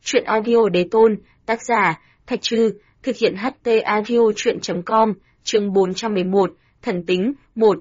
Truyện audio đế tôn, tác giả, Thạch Trư, thực hiện HT audio truyện.com, chương 411, thần tính, 1.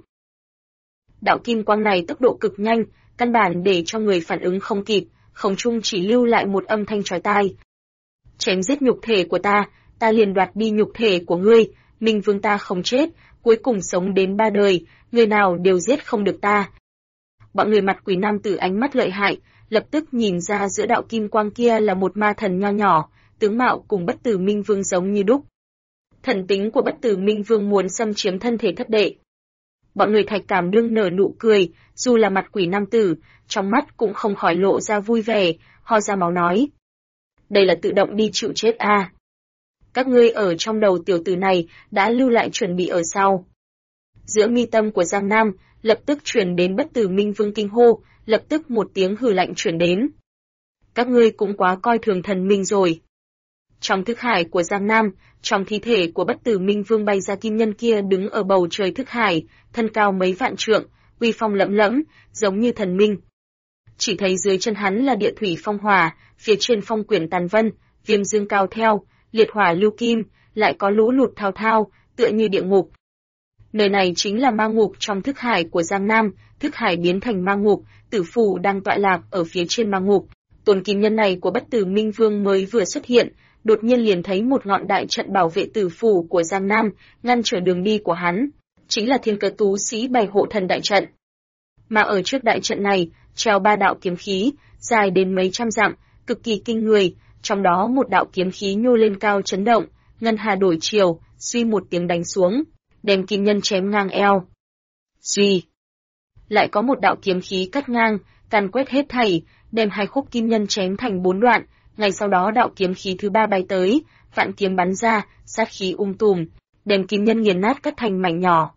Đạo kim quang này tốc độ cực nhanh, căn bản để cho người phản ứng không kịp, không trung chỉ lưu lại một âm thanh chói tai. Chém giết nhục thể của ta liền đoạt đi nhục thể của ngươi, Minh Vương ta không chết, cuối cùng sống đến 3 đời, người nào đều giết không được ta. Bọn người mặt quỷ nam tử ánh mắt lợi hại, lập tức nhìn ra giữa đạo kim quang kia là một ma thần nho nhỏ, tướng mạo cùng Bất Tử Minh Vương giống như đúc. Thần tính của Bất Tử Minh Vương muốn xâm chiếm thân thể thất đệ. Bọn người Thạch Cảm Đương nở nụ cười, dù là mặt quỷ nam tử, trong mắt cũng không khỏi lộ ra vui vẻ, ho ra máu nói. Đây là tự động đi chịu chết à. Các ngươi ở trong đầu tiểu tử này đã lưu lại chuẩn bị ở sau. Giữa mi tâm của Giang Nam, lập tức truyền đến Bất Tử Minh Vương kinh hô, lập tức một tiếng hừ lạnh truyền đến. Các ngươi cũng quá coi thường thần minh rồi. Trong thức hải của Giang Nam, trong thi thể của Bất Tử Minh Vương bay ra kim nhân kia đứng ở bầu trời thức hải, thân cao mấy vạn trượng, uy phong lẫm lẫm, giống như thần minh. Chỉ thấy dưới chân hắn là địa thủy phong hỏa, phía trên phong quyển tàn vân, viêm dương cao theo, liệt hỏa lưu kim, lại có lũ lụt thao thao, tựa như địa ngục. Nơi này chính là ma ngục trong thức hải của Giang Nam, thức hải biến thành ma ngục, tử phù đang tọa lạc ở phía trên ma ngục. Tôn kim nhân này của Bất Tử Minh Vương mới vừa xuất hiện, đột nhiên liền thấy một ngọn đại trận bảo vệ tử phù của Giang Nam, ngăn trở đường đi của hắn, chính là Thiên Cơ Tú Sĩ bày hộ thần đại trận. Mà ở trước đại trận này, treo 3 đạo kiếm khí, dài đến mấy trăm dặm, cực kỳ kinh người, trong đó một đạo kiếm khí nhô lên cao chấn động, ngân hà đổi chiều, suy một tiếng đánh xuống, đem kim nhân chém ngang eo. Suy, lại có một đạo kiếm khí cắt ngang, càn quét hết thảy, đem 2 khúc kim nhân chém thành 4 đoạn, ngay sau đó đạo kiếm khí thứ 3 bay tới, vạn kiếm bắn ra, sát khí tùm, đem kim nhân nghiền nát cắt thành mảnh nhỏ.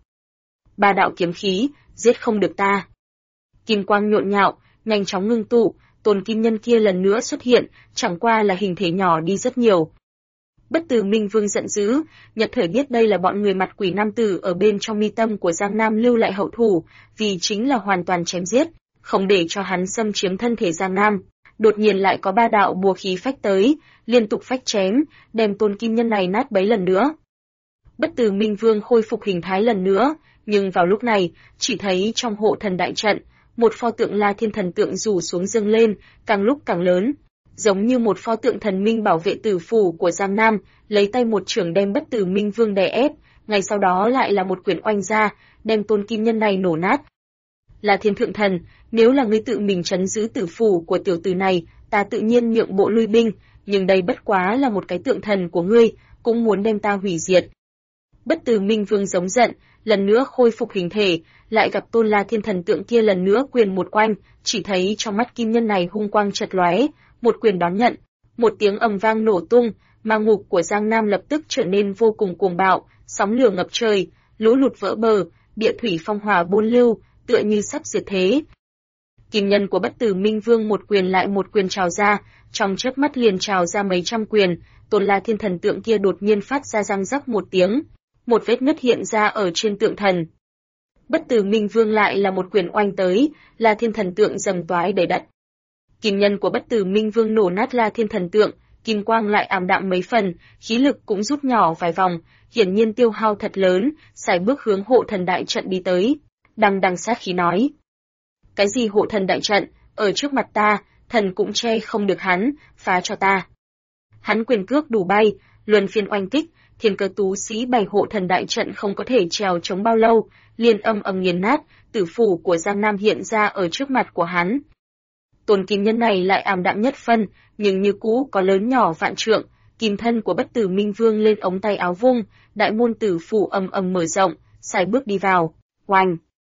3 đạo kiếm khí, giết không được ta. Kim quang nhộn nhạo, nhanh chóng ngưng tụ, Tôn kim nhân kia lần nữa xuất hiện, chẳng qua là hình thể nhỏ đi rất nhiều. Bất Tử Minh Vương giận dữ, Nhật Thời biết đây là bọn người mặt quỷ nam tử ở bên trong mi tâm của Giang Nam lưu lại hậu thủ, vì chính là hoàn toàn chém giết, không để cho hắn xâm chiếm thân thể Giang Nam. Đột nhiên lại có 3 đạo bùa khí phách tới, liên tục phách chém, đem Tôn kim nhân này nát bấy lần nữa. Bất Tử Minh Vương khôi phục hình thái lần nữa, nhưng vào lúc này, chỉ thấy trong hộ thần đại trận, một pho tượng La Thiên thần tượng rủ xuống dâng lên, càng lúc càng lớn, giống như một pho tượng thần minh bảo vệ tử phủ của Giang Nam, lấy tay một chưởng đem Bất Tử Minh Vương đè ép, ngay sau đó lại là một quyển oanh ra, đem Tôn kim nhân này nổ nát. La Thiên thượng thần, nếu là ngươi tự mình trấn giữ tử phủ của tiểu tử này, ta tự nhiên nhượng bộ lui binh, nhưng đây bất quá là một cái tượng thần của ngươi, cũng muốn đem ta hủy diệt. Bất Tử Minh Vương giống giận, lần nữa khôi phục hình thể, lại gặp Tôn La Thiên thần tượng kia lần nữa quyền một quanh, chỉ thấy trong mắt kim nhân này hung quang chật lóe, một quyền đón nhận, một tiếng ầm vang nổ tung, ma ngục của Giang Nam lập tức trở nên vô cùng cuồng bạo, sóng lửa ngập trời, lũ lụt vỡ bờ, địa thủy phong hỏa buôn lưu, tựa như sắp diệt thế. Kim nhân của Bất Tử Minh Vương một quyền lại một quyền trào ra, trong chớp mắt liền trào ra mấy trăm quyền, Tôn La Thiên thần tượng kia đột nhiên phát ra răng rắc một tiếng, một vết nứt hiện ra ở trên tượng thần. Bất Tử Minh Vương lại là một quyền oanh tới, La Thiên thần tượng rầm toái đầy đất. Kim nhân của Bất Tử Minh Vương nổ nát La Thiên thần tượng, kim quang lại ảm đạm mấy phần, khí lực cũng rút nhỏ vài vòng, hiển nhiên tiêu hao thật lớn, sải bước hướng hộ thần đại trận đi tới, đằng đằng sát khí nói: cái gì hộ thần đại trận, ở trước mặt ta, thần cũng che không được hắn, phá cho ta. Hắn quyền cước đủ bay, luân phiên oanh kích, Thiên Cơ Tú Sĩ bày hộ thần đại trận không có thể trèo chống bao lâu, liền âm nghiền nát, tử phủ của Giang Nam hiện ra ở trước mặt của hắn. Tôn kim nhân này lại ảm đạm nhất phân, nhưng như cũ có lớn nhỏ vạn trượng, kim thân của Bất Tử Minh Vương lên ống tay áo vung, đại môn tử phủ mở rộng, sải bước đi vào, oanh.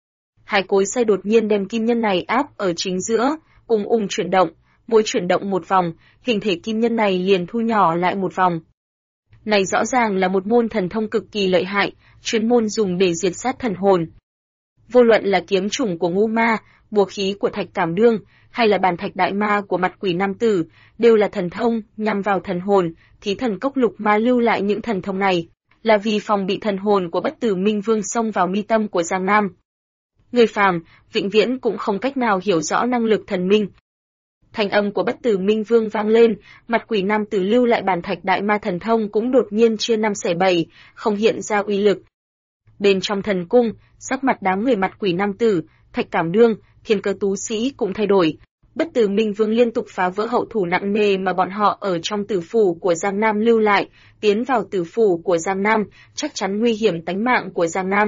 2 cối xay đột nhiên đem kim nhân này áp ở chính giữa, chuyển động, mỗi chuyển động một vòng, hình thể kim nhân này liền thu nhỏ lại một vòng. Này rõ ràng là một môn thần thông cực kỳ lợi hại, chuyên môn dùng để diệt sát thần hồn. Vô luận là kiếm chủng của Ngũ Ma, bùa khí của Thạch Cảm Đương, hay là bàn thạch đại ma của mặt quỷ nam tử, đều là thần thông nhằm vào thần hồn, Thí Thần Cốc Lục Ma lưu lại những thần thông này, là vì phòng bị thần hồn của Bất Tử Minh Vương xông vào mi tâm của Giang Nam. Người phàm, vĩnh viễn cũng không cách nào hiểu rõ năng lực thần minh. Thanh âm của Bất Tử Minh Vương vang lên, mặt quỷ nam tử lưu lại bản thạch đại ma thần thông cũng đột nhiên chia năm xẻ bảy, không hiện ra uy lực. Bên trong thần cung, sắc mặt đám người mặt quỷ nam tử, Thạch Cảm Đương, Thiên Cơ Tú Sĩ cũng thay đổi. Bất Tử Minh Vương liên tục phá vỡ hậu thủ nặng nề mà bọn họ ở trong tử phủ của Giang Nam lưu lại, tiến vào tử phủ của Giang Nam, chắc chắn nguy hiểm tánh mạng của Giang Nam.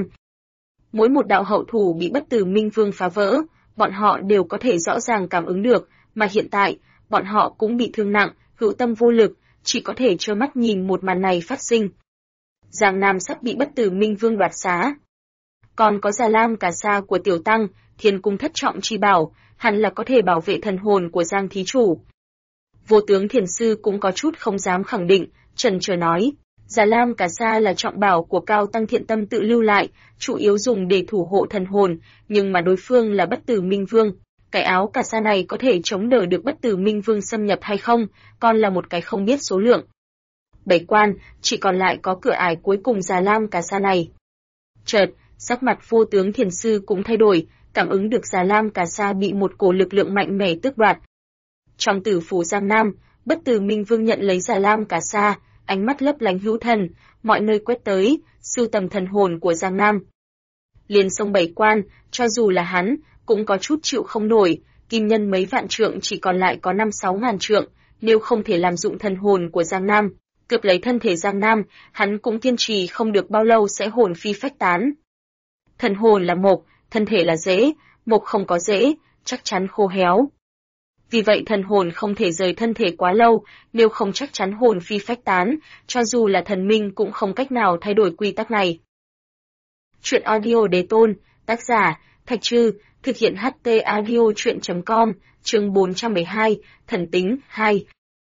Mỗi một đạo hậu thủ bị Bất Tử Minh Vương phá vỡ, bọn họ đều có thể rõ ràng cảm ứng được, mà hiện tại, bọn họ cũng bị thương nặng, hữu tâm vô lực, chỉ có thể trơ mắt nhìn một màn này phát sinh. Giang Nam sắp bị Bất Tử Minh Vương đoạt xá. Còn có Già Lam Cà Sa của Tiểu Tăng, Thiên Cung thất trọng chi bảo, hẳn là có thể bảo vệ thần hồn của Giang thí chủ. Vô tướng Thiền Sư cũng có chút không dám khẳng định, chần chờ nói, Già Lam Cà Sa là trọng bảo của Cao Tăng Thiện Tâm tự lưu lại, chủ yếu dùng để thủ hộ thần hồn, nhưng mà đối phương là Bất Tử Minh Vương. Cái áo cà sa này có thể chống đỡ được Bất Tử Minh Vương xâm nhập hay không, còn là một cái không biết số lượng. Bảy quan, chỉ còn lại có cửa ải cuối cùng Già Lam Cà Sa này. Chợt, sắc mặt vô tướng Thiền Sư cũng thay đổi, cảm ứng được Già Lam Cà Sa bị một cổ lực lượng mạnh mẽ tước đoạt. Trong tử phủ Giang Nam, Bất Tử Minh Vương nhận lấy Già Lam Cà Sa, ánh mắt lấp lánh hữu thần, mọi nơi quét tới, sưu tầm thần hồn của Giang Nam. Liền sông bảy quan, cho dù là hắn, cũng có chút chịu không nổi, kim nhân mấy vạn trượng chỉ còn lại có 5-6 ngàn trượng, nếu không thể làm dụng thần hồn của Giang Nam, cướp lấy thân thể Giang Nam, hắn cũng kiên trì không được bao lâu sẽ hồn phi phách tán. Thần hồn là mộc, thân thể là rễ, mộc không có rễ, chắc chắn khô héo. Vì vậy thần hồn không thể rời thân thể quá lâu, nếu không chắc chắn hồn phi phách tán, cho dù là thần minh cũng không cách nào thay đổi quy tắc này. Truyện audio Đế Tôn, tác giả, Thạch Trư, thực hiện HT audio truyện.com, chương 412, Thần Tính, 2.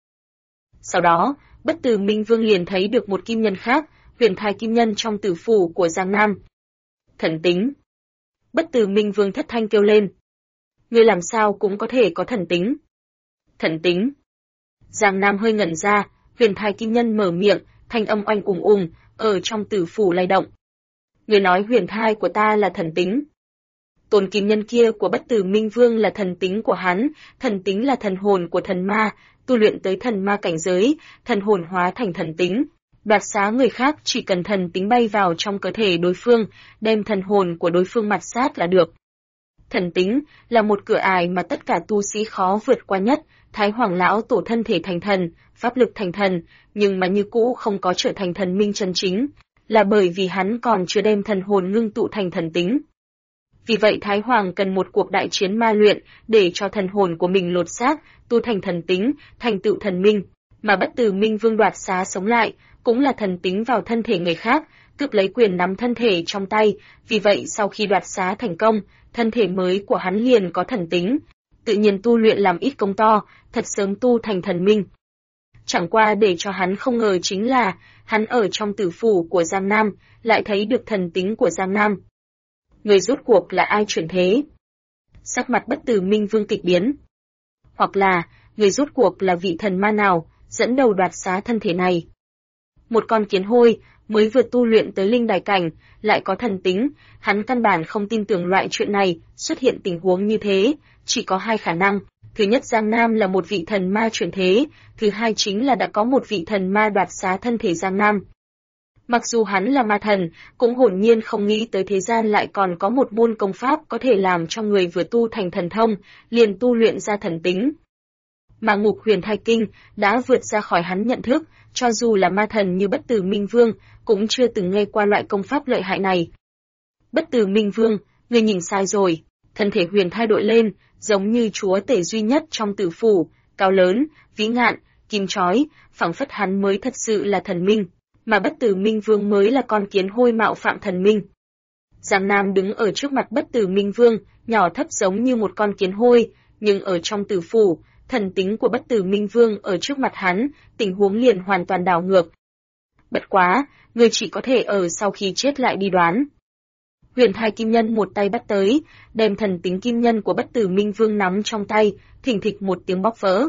Sau đó, Bất Tử Minh Vương liền thấy được một kim nhân khác, huyền thai kim nhân trong tử phủ của Giang Nam. Thần tính. Bất Tử Minh Vương thất thanh kêu lên. Ngươi làm sao cũng có thể có thần tính. Thần tính. Giang Nam hơi ngẩn ra, huyền thai kim nhân mở miệng, thanh âm oanh ùng, ở trong tử phủ lay động. Ngươi nói huyền thai của ta là thần tính. Tôn kim nhân kia của Bất Tử Minh Vương là thần tính của hắn, thần tính là thần hồn của thần ma, tu luyện tới thần ma cảnh giới, thần hồn hóa thành thần tính. Đoạt xá người khác chỉ cần thần tính bay vào trong cơ thể đối phương, đem thần hồn của đối phương mạt sát là được. Thần tính là một cửa ải mà tất cả tu sĩ khó vượt qua nhất, Thái Hoàng Lão Tổ thân thể thành thần, pháp lực thành thần, nhưng mà như cũ không có trở thành thần minh chân chính, là bởi vì hắn còn chưa đem thần hồn ngưng tụ thành thần tính. Vì vậy Thái Hoàng cần một cuộc đại chiến ma luyện để cho thần hồn của mình lột xác, tu thành thần tính, thành tựu thần minh, mà Bất Tử Minh Vương đoạt xá sống lại, cũng là thần tính vào thân thể người khác, cướp lấy quyền nắm thân thể trong tay, vì vậy sau khi đoạt xá thành công, thân thể mới của hắn liền có thần tính, tự nhiên tu luyện làm ít công to, thật sớm tu thành thần minh. Chẳng qua để cho hắn không ngờ chính là, hắn ở trong tử phủ của Giang Nam, lại thấy được thần tính của Giang Nam. Người rốt cuộc là ai chuyển thế? Sắc mặt Bất Tử Minh Vương kịch biến. Hoặc là, người rốt cuộc là vị thần ma nào, dẫn đầu đoạt xá thân thể này. Một con kiến hôi, mới vừa tu luyện tới linh đài cảnh, lại có thần tính, hắn căn bản không tin tưởng loại chuyện này, xuất hiện tình huống như thế, chỉ có hai khả năng. Thứ nhất, Giang Nam là một vị thần ma chuyển thế, thứ hai chính là đã có một vị thần ma đoạt xá thân thể Giang Nam. Mặc dù hắn là ma thần, cũng hồn nhiên không nghĩ tới thế gian lại còn có một môn công pháp có thể làm cho người vừa tu thành thần thông, liền tu luyện ra thần tính. Mà Ngục Huyền Thai Kinh đã vượt ra khỏi hắn nhận thức, cho dù là ma thần như Bất Tử Minh Vương, cũng chưa từng nghe qua loại công pháp lợi hại này. Bất Tử Minh Vương, ngươi nhìn sai rồi, thân thể huyền thai đội lên, giống như chúa tể duy nhất trong tử phủ, cao lớn, vĩ ngạn, kim chói, phảng phất hắn mới thật sự là thần minh, mà Bất Tử Minh Vương mới là con kiến hôi mạo phạm thần minh. Giang Nam đứng ở trước mặt Bất Tử Minh Vương, nhỏ thấp giống như một con kiến hôi, nhưng ở trong tử phủ, thần tính của Bất Tử Minh Vương ở trước mặt hắn, tình huống liền hoàn toàn đảo ngược. Bất quá, người chỉ có thể ở sau khi chết lại đi đoán. Huyền thai kim nhân một tay bắt tới, đem thần tính kim nhân của Bất Tử Minh Vương nắm trong tay, thình thịch một tiếng bóc vỡ.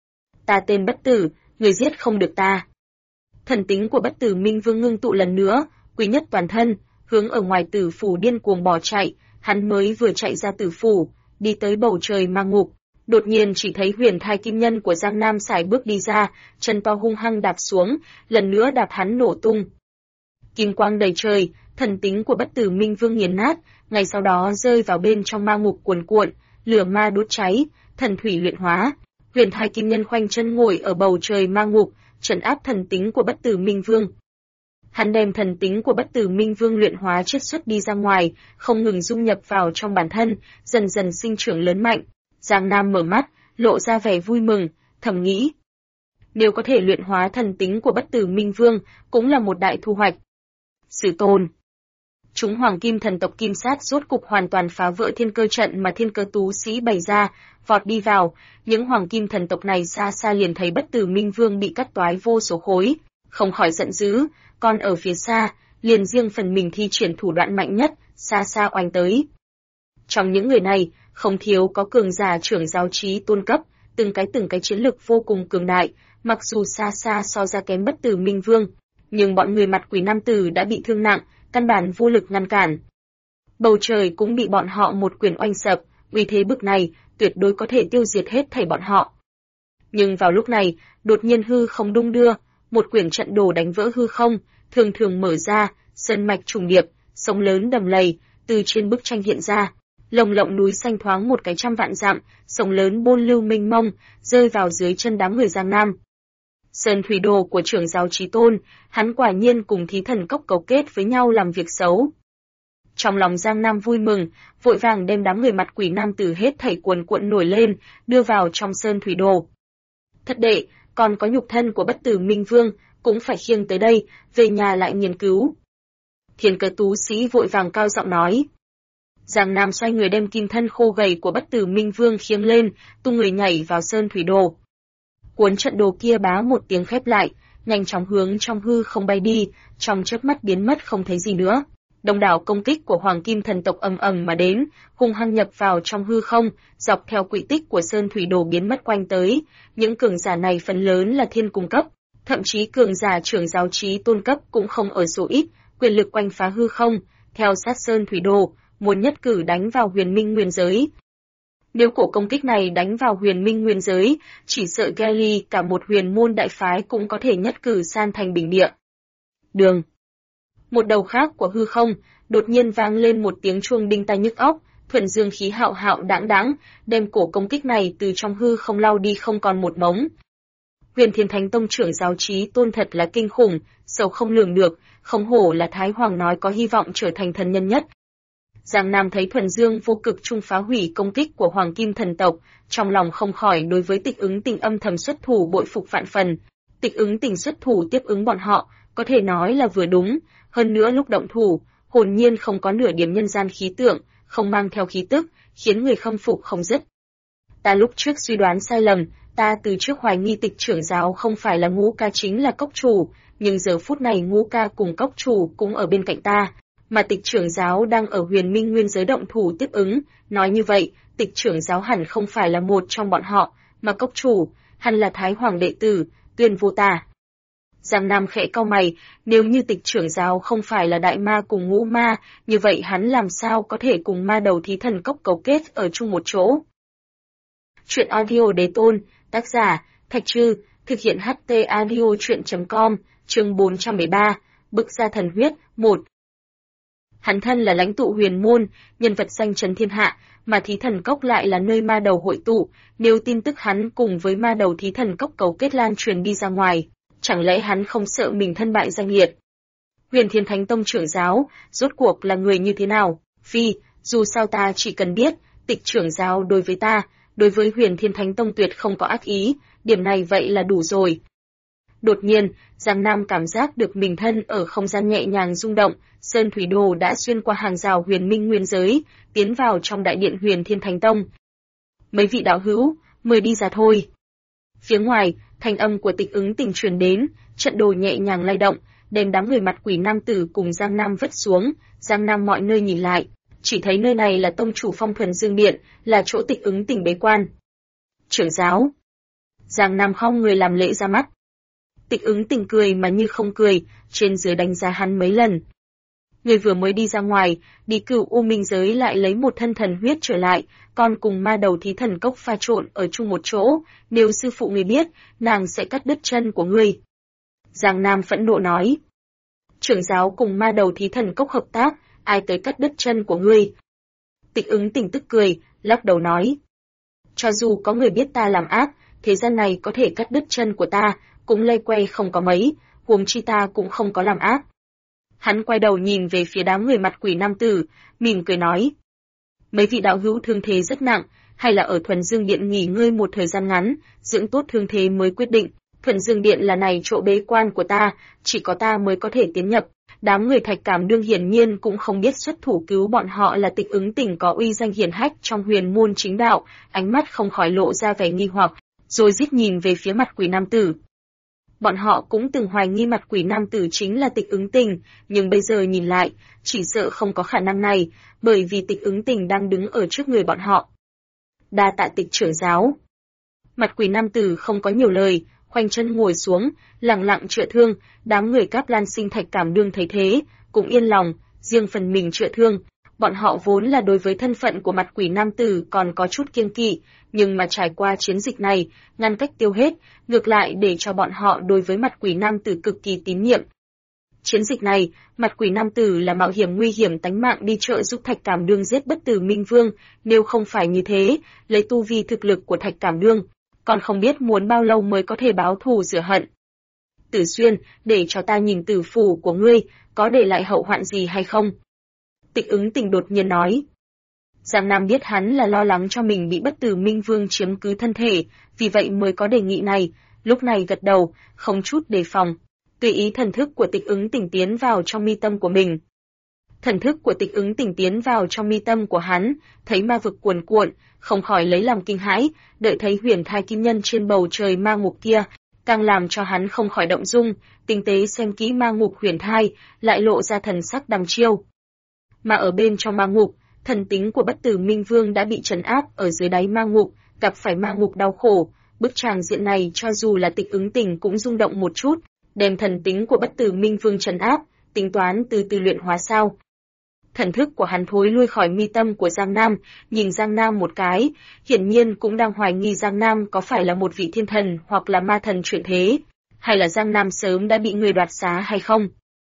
Ta tên Bất Tử, người giết không được ta. Thần tính của Bất Tử Minh Vương ngưng tụ lần nữa, quý nhất toàn thân, hướng ở ngoài tử phủ điên cuồng bỏ chạy, hắn mới vừa chạy ra tử phủ, đi tới bầu trời ma ngục, Đột nhiên chỉ thấy huyền thai kim nhân của Giang Nam sải bước đi ra, chân to hung hăng đạp xuống, lần nữa đạp hắn nổ tung. Kim quang đầy trời, thần tính của Bất Tử Minh Vương nghiền nát, ngay sau đó rơi vào bên trong ma ngục cuồn cuộn, lửa ma đốt cháy, thần thủy luyện hóa. Huyền thai kim nhân khoanh chân ngồi ở bầu trời ma ngục, trấn áp thần tính của Bất Tử Minh Vương. Hắn đem thần tính của Bất Tử Minh Vương luyện hóa chiết xuất đi ra ngoài, không ngừng dung nhập vào trong bản thân, dần dần sinh trưởng lớn mạnh. Giang Nam mở mắt, lộ ra vẻ vui mừng, thầm nghĩ: nếu có thể luyện hóa thần tính của Bất Tử Minh Vương, cũng là một đại thu hoạch. Sử Tôn. Chúng hoàng kim thần tộc kim sát rốt cục hoàn toàn phá vỡ thiên cơ trận mà thiên cơ tú sĩ bày ra, vọt đi vào. Những hoàng kim thần tộc này xa xa liền thấy Bất Tử Minh Vương bị cắt toái vô số khối, không khỏi giận dữ, còn ở phía xa, liền riêng phần mình thi triển thủ đoạn mạnh nhất, xa xa oanh tới. Trong những người này, không thiếu có cường giả trưởng giáo trí tôn cấp, từng cái chiến lực vô cùng cường đại, mặc dù xa xa so ra kém Bất Tử Minh Vương, nhưng bọn người mặt quỷ nam tử đã bị thương nặng, căn bản vô lực ngăn cản. Bầu trời cũng bị bọn họ một quyền oanh sập, uy thế bực này, tuyệt đối có thể tiêu diệt hết thảy bọn họ. Nhưng vào lúc này, đột nhiên hư không đung đưa, một quyển trận đồ đánh vỡ hư không, thường thường mở ra, sơn mạch trùng điệp, sóng lớn đầm lầy, từ trên bức tranh hiện ra. Lồng lộng núi xanh thoáng một cái trăm vạn dặm, sông lớn bôn lưu mênh mông, rơi vào dưới chân đám người Giang Nam. Sơn thủy đồ của trưởng giáo Chí Tôn, hắn quả nhiên cùng thí thần cốc cấu kết với nhau làm việc xấu. Trong lòng Giang Nam vui mừng, vội vàng đem đám người mặt quỷ nam tử hết thảy cuồn cuộn nổi lên, đưa vào trong sơn thủy đồ. Thất đệ, còn có nhục thân của Bất Tử Minh Vương, cũng phải khiêng tới đây, về nhà lại nghiên cứu. Thiên cơ tú sĩ vội vàng cao giọng nói. Giang Nam xoay người đem kim thân khô gầy của Bất Tử Minh Vương khiêng lên, tung người nhảy vào sơn thủy đồ. Cuốn trận đồ kia bá một tiếng khép lại, nhanh chóng hướng trong hư không bay đi, trong chớp mắt biến mất không thấy gì nữa. Đông đảo công kích của hoàng kim thần tộc ầm ầm mà đến, hung hăng nhập vào trong hư không, dọc theo quỹ tích của sơn thủy đồ biến mất quanh tới. Những cường giả này phần lớn là thiên cung cấp, thậm chí cường giả trưởng giáo trí tôn cấp cũng không ở số ít, quyền lực quanh phá hư không, theo sát sơn thủy đồ, muốn nhất cử đánh vào huyền minh nguyên giới. Nếu cổ công kích này đánh vào huyền minh nguyên giới, chỉ sợ Gali cả một huyền môn đại phái cũng có thể nhất cử san thành bình địa. Đường. Một đầu khác của hư không, đột nhiên vang lên một tiếng chuông đinh tai nhức óc, thuần dương khí hạo hạo đãng đãng, đem cổ công kích này từ trong hư không lao đi không còn một mống. Huyền Thiên Thánh Tông trưởng giáo Chí Tôn thật là kinh khủng, sâu không lường được, không hổ là Thái Hoàng nói có hy vọng trở thành thần nhân nhất. Giang Nam thấy thuần dương vô cực trung phá hủy công kích của Hoàng Kim thần tộc, trong lòng không khỏi đối với Tịch Ứng Tình âm thầm xuất thủ bội phục vạn phần. Tịch Ứng Tình xuất thủ tiếp ứng bọn họ, có thể nói là vừa đúng, hơn nữa lúc động thủ, hồn nhiên không có nửa điểm nhân gian khí tượng, không mang theo khí tức, khiến người khâm phục không dứt. Ta lúc trước suy đoán sai lầm, ta từ trước hoài nghi Tịch trưởng giáo không phải là Ngũ ca chính là cốc chủ, nhưng giờ phút này Ngũ ca cùng cốc chủ cũng ở bên cạnh ta, mà Tịch trưởng giáo đang ở huyền minh nguyên giới động thủ tiếp ứng, nói như vậy, Tịch trưởng giáo hẳn không phải là một trong bọn họ, mà cốc chủ, hẳn là Thái Hoàng đệ tử, Tuyên Vô Tà. Giang Nam khẽ cau mày, nếu như Tịch trưởng giáo không phải là đại ma cùng ngũ ma, như vậy hắn làm sao có thể cùng ma đầu thí thần cốc cấu kết ở chung một chỗ. Chuyện audio Đế Tôn, tác giả, Thạch Trư, thực hiện HT audio chuyện.com, chương 413, Bức Gia Thần Huyết, 1. Hắn thân là lãnh tụ huyền môn, nhân vật danh chấn thiên hạ, mà thí thần cốc lại là nơi ma đầu hội tụ, nếu tin tức hắn cùng với ma đầu thí thần cốc cấu kết lan truyền đi ra ngoài, chẳng lẽ hắn không sợ mình thân bại danh liệt? Huyền Thiên Thánh Tông trưởng giáo, rốt cuộc là người như thế nào? Phi, dù sao ta chỉ cần biết, Tịch trưởng giáo đối với ta, đối với Huyền Thiên Thánh Tông tuyệt không có ác ý, điểm này vậy là đủ rồi. Đột nhiên, Giang Nam cảm giác được mình thân ở không gian nhẹ nhàng rung động, sơn thủy đồ đã xuyên qua hàng rào huyền minh nguyên giới, tiến vào trong đại điện Huyền Thiên Thánh Tông. Mấy vị đạo hữu, mời đi ra thôi. Phía ngoài, thanh âm của Tịch Ứng Tình truyền đến, trận đồ nhẹ nhàng lay động, đem đám người mặt quỷ nam tử cùng Giang Nam vứt xuống. Giang Nam mọi nơi nhìn lại, chỉ thấy nơi này là tông chủ Phong Thuần Dương Điện, là chỗ Tịch Ứng Tình bế quan. Trưởng giáo. Giang Nam khom người làm lễ ra mắt. Tịch Ứng Tình cười mà như không cười, trên dưới đánh giá hắn mấy lần. Người vừa mới đi ra ngoài, đi Cửu U Minh giới lại lấy một thân thần huyết trở lại, còn cùng ma đầu thí thần cốc pha trộn ở chung một chỗ, nếu sư phụ người biết, nàng sẽ cắt đứt chân của ngươi. Giang Nam phẫn nộ nói. Trưởng giáo cùng ma đầu thí thần cốc hợp tác, ai tới cắt đứt chân của ngươi? Tịch Ứng Tình tức cười, lắc đầu nói. Cho dù có người biết ta làm ác, thế gian này có thể cắt đứt chân của ta, cũng lây quay không có mấy, huống chi ta cũng không có làm ác. Hắn quay đầu nhìn về phía đám người mặt quỷ nam tử, mỉm cười nói. Mấy vị đạo hữu thương thế rất nặng, hay là ở Thuần Dương Điện nghỉ ngơi một thời gian ngắn, dưỡng tốt thương thế mới quyết định. Thuần Dương Điện là này chỗ bế quan của ta, chỉ có ta mới có thể tiến nhập. Đám người Thạch Cảm Đương hiển nhiên cũng không biết xuất thủ cứu bọn họ là Tịch Ứng Tình có uy danh hiển hách trong huyền môn chính đạo, ánh mắt không khỏi lộ ra vẻ nghi hoặc, rồi rít nhìn về phía mặt quỷ nam tử. Bọn họ cũng từng hoài nghi mặt quỷ nam tử chính là Tịch Ứng Tình, nhưng bây giờ nhìn lại, chỉ sợ không có khả năng này, bởi vì Tịch Ứng Tình đang đứng ở trước người bọn họ. Đa tạ Tịch trưởng giáo. Mặt quỷ nam tử không có nhiều lời, khoanh chân ngồi xuống, lặng lặng chữa thương, đám người Cáp Lan Sinh Thạch Cảm Đương thấy thế, cũng yên lòng, riêng phần mình chữa thương. Bọn họ vốn là đối với thân phận của mặt quỷ nam tử còn có chút kiêng kỵ, nhưng mà trải qua chiến dịch này, ngăn cách tiêu hết, ngược lại để cho bọn họ đối với mặt quỷ nam tử cực kỳ tín nhiệm. Chiến dịch này, mặt quỷ nam tử là mạo hiểm nguy hiểm tánh mạng đi trợ giúp Thạch Cảm Đương giết Bất Tử Minh Vương, nếu không phải như thế, lấy tu vi thực lực của Thạch Cảm Đương, còn không biết muốn bao lâu mới có thể báo thù rửa hận. Tử Xuyên, để cho ta nhìn tử phủ của ngươi, có để lại hậu hoạn gì hay không? Tịch Ứng Tình đột nhiên nói. Giang Nam biết hắn là lo lắng cho mình bị Bất Tử Minh Vương chiếm cứ thân thể, vì vậy mới có đề nghị này, lúc này gật đầu, không chút đề phòng. Tùy ý thần thức của Tịch Ứng Tình tiến vào trong mi tâm của mình. Thần thức của Tịch Ứng Tình tiến vào trong mi tâm của hắn, thấy ma vực cuồn cuộn, không khỏi lấy làm kinh hãi, đợi thấy huyền thai kim nhân trên bầu trời ma ngục kia, càng làm cho hắn không khỏi động dung, tinh tế xem kỹ ma ngục huyền thai, lại lộ ra thần sắc đăm chiêu. Mà ở bên trong ma ngục, thần tính của Bất Tử Minh Vương đã bị trấn áp ở dưới đáy ma ngục, gặp phải ma ngục đau khổ, bức tràng diện này cho dù là Tịch Ứng Tình cũng rung động một chút, đem thần tính của Bất Tử Minh Vương trấn áp, tính toán từ từ luyện hóa sao. Thần thức của hắn thối lui khỏi mi tâm của Giang Nam, nhìn Giang Nam một cái, hiển nhiên cũng đang hoài nghi Giang Nam có phải là một vị thiên thần hoặc là ma thần chuyển thế, hay là Giang Nam sớm đã bị người đoạt xá hay không.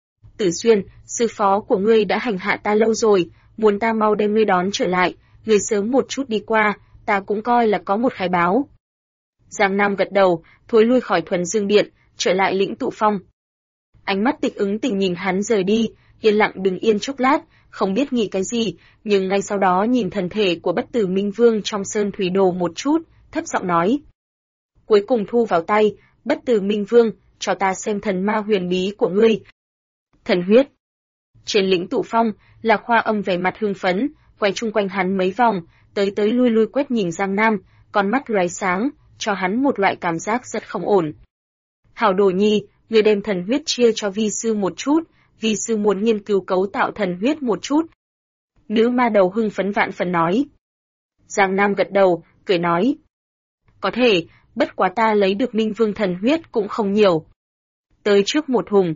Tử Xuyên, sư phó của ngươi đã hành hạ ta lâu rồi, muốn ta mau đem ngươi đón trở lại, ngươi sớm một chút đi qua, ta cũng coi là có một khai báo. Giang Nam gật đầu, thối lui khỏi Thuần Dương Điện, trở lại lĩnh tụ phong. Ánh mắt Tịch Ứng Tình nhìn hắn rời đi, yên lặng đứng yên chốc lát, không biết nghĩ cái gì, nhưng ngay sau đó nhìn thần thể của Bất Tử Minh Vương trong sơn thủy đồ một chút, thấp giọng nói. Cuối cùng thu vào tay, Bất Tử Minh Vương, cho ta xem thần ma huyền bí của ngươi. Thần huyết. Trên lĩnh tụ phong, Lạc Hoa Âm vẻ mặt hưng phấn, quay chung quanh hắn mấy vòng, tới tới lui lui quét nhìn Giang Nam, con mắt lóe sáng, cho hắn một loại cảm giác rất không ổn. Hảo Đồ Nhi, ngươi đem thần huyết chia cho vi sư một chút, vi sư muốn nghiên cứu cấu tạo thần huyết một chút. Nữ ma đầu hưng phấn vạn phần nói. Giang Nam gật đầu, cười nói. Có thể, bất quá ta lấy được Minh Vương thần huyết cũng không nhiều. Tới trước một hùng.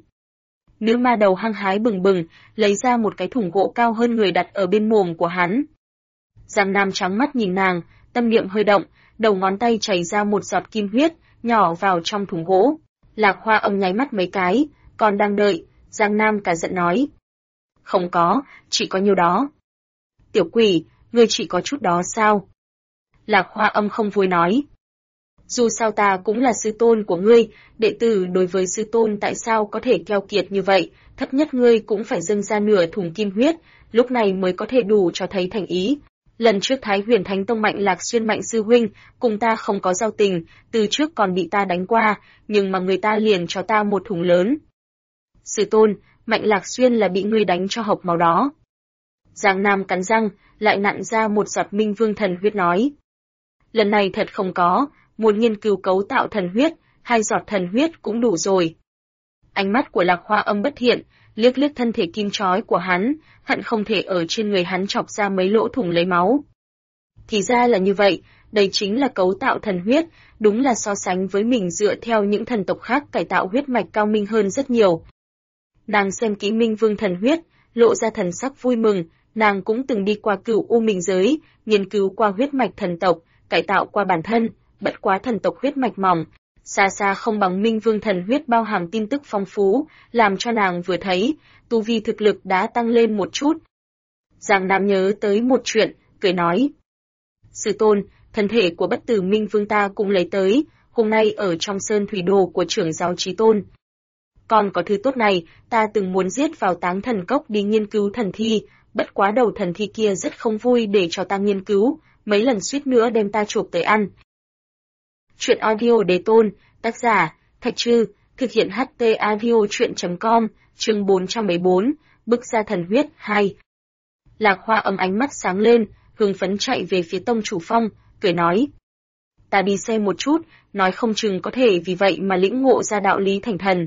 Nữ ma đầu hăng hái bừng bừng, lấy ra một cái thùng gỗ cao hơn người đặt ở bên mồm của hắn. Giang Nam trắng mắt nhìn nàng, tâm niệm hơi động, đầu ngón tay chảy ra một giọt kim huyết, nhỏ vào trong thùng gỗ. Lạc Hoa Âm nháy mắt mấy cái, còn đang đợi, Giang Nam cả giận nói. Không có, chỉ có nhiêu đó. Tiểu quỷ, ngươi chỉ có chút đó sao? Lạc Hoa Âm không vui nói. Dù sao ta cũng là sư tôn của ngươi, đệ tử đối với sư tôn tại sao có thể keo kiệt như vậy, thấp nhất ngươi cũng phải dâng ra nửa thùng kim huyết, lúc này mới có thể đủ cho thấy thành ý. Lần trước Thái Huyền Thánh Tông Mạnh Lạc Xuyên Mạnh sư huynh, cùng ta không có giao tình, từ trước còn bị ta đánh qua, nhưng mà người ta liền cho ta một thùng lớn. Sư tôn, Mạnh Lạc Xuyên là bị ngươi đánh cho hộc máu đó. Giang Nam cắn răng, lại nặn ra một giọt Minh Vương thần huyết nói. Lần này thật không có, muốn nghiên cứu cấu tạo thần huyết, 2 giọt thần huyết cũng đủ rồi. Ánh mắt của Lạc Hoa Âm bất thiện, liếc liếc thân thể kim chói của hắn, hận không thể ở trên người hắn chọc ra mấy lỗ thủng lấy máu. Thì ra là như vậy, đây chính là cấu tạo thần huyết, đúng là so sánh với mình dựa theo những thần tộc khác cải tạo huyết mạch cao minh hơn rất nhiều. Nàng xem kỹ Minh Vương thần huyết, lộ ra thần sắc vui mừng, nàng cũng từng đi qua Cửu U Minh giới, nghiên cứu qua huyết mạch thần tộc, cải tạo qua bản thân, bất quá thần tộc huyết mạch mỏng, xa xa không bằng Minh Vương thần huyết bao hàm tin tức phong phú, làm cho nàng vừa thấy, tu vi thực lực đã tăng lên một chút. Giang Nam nhớ tới một chuyện, cười nói: "Sư tôn, thân thể của bất tử Minh Vương ta cũng lấy tới, hôm nay ở trong sơn thủy đồ của trưởng giáo Chí Tôn. Còn có thứ tốt này, ta từng muốn giết vào Táng Thần Cốc đi nghiên cứu thần thi, bất quá đầu thần thi kia rất không vui để cho ta nghiên cứu, mấy lần suýt nữa đem ta chộp tới ăn." Chuyện audio Đế Tôn, tác giả Thạch Trư, thực hiện HT audio truyện.com, chương 414, bức ra thần huyết 2. Lạc Hoa ấm ánh mắt sáng lên, hưng phấn chạy về phía tông chủ phong, cười nói: "Ta đi xem một chút, nói không chừng có thể vì vậy mà lĩnh ngộ ra đạo lý thành thần."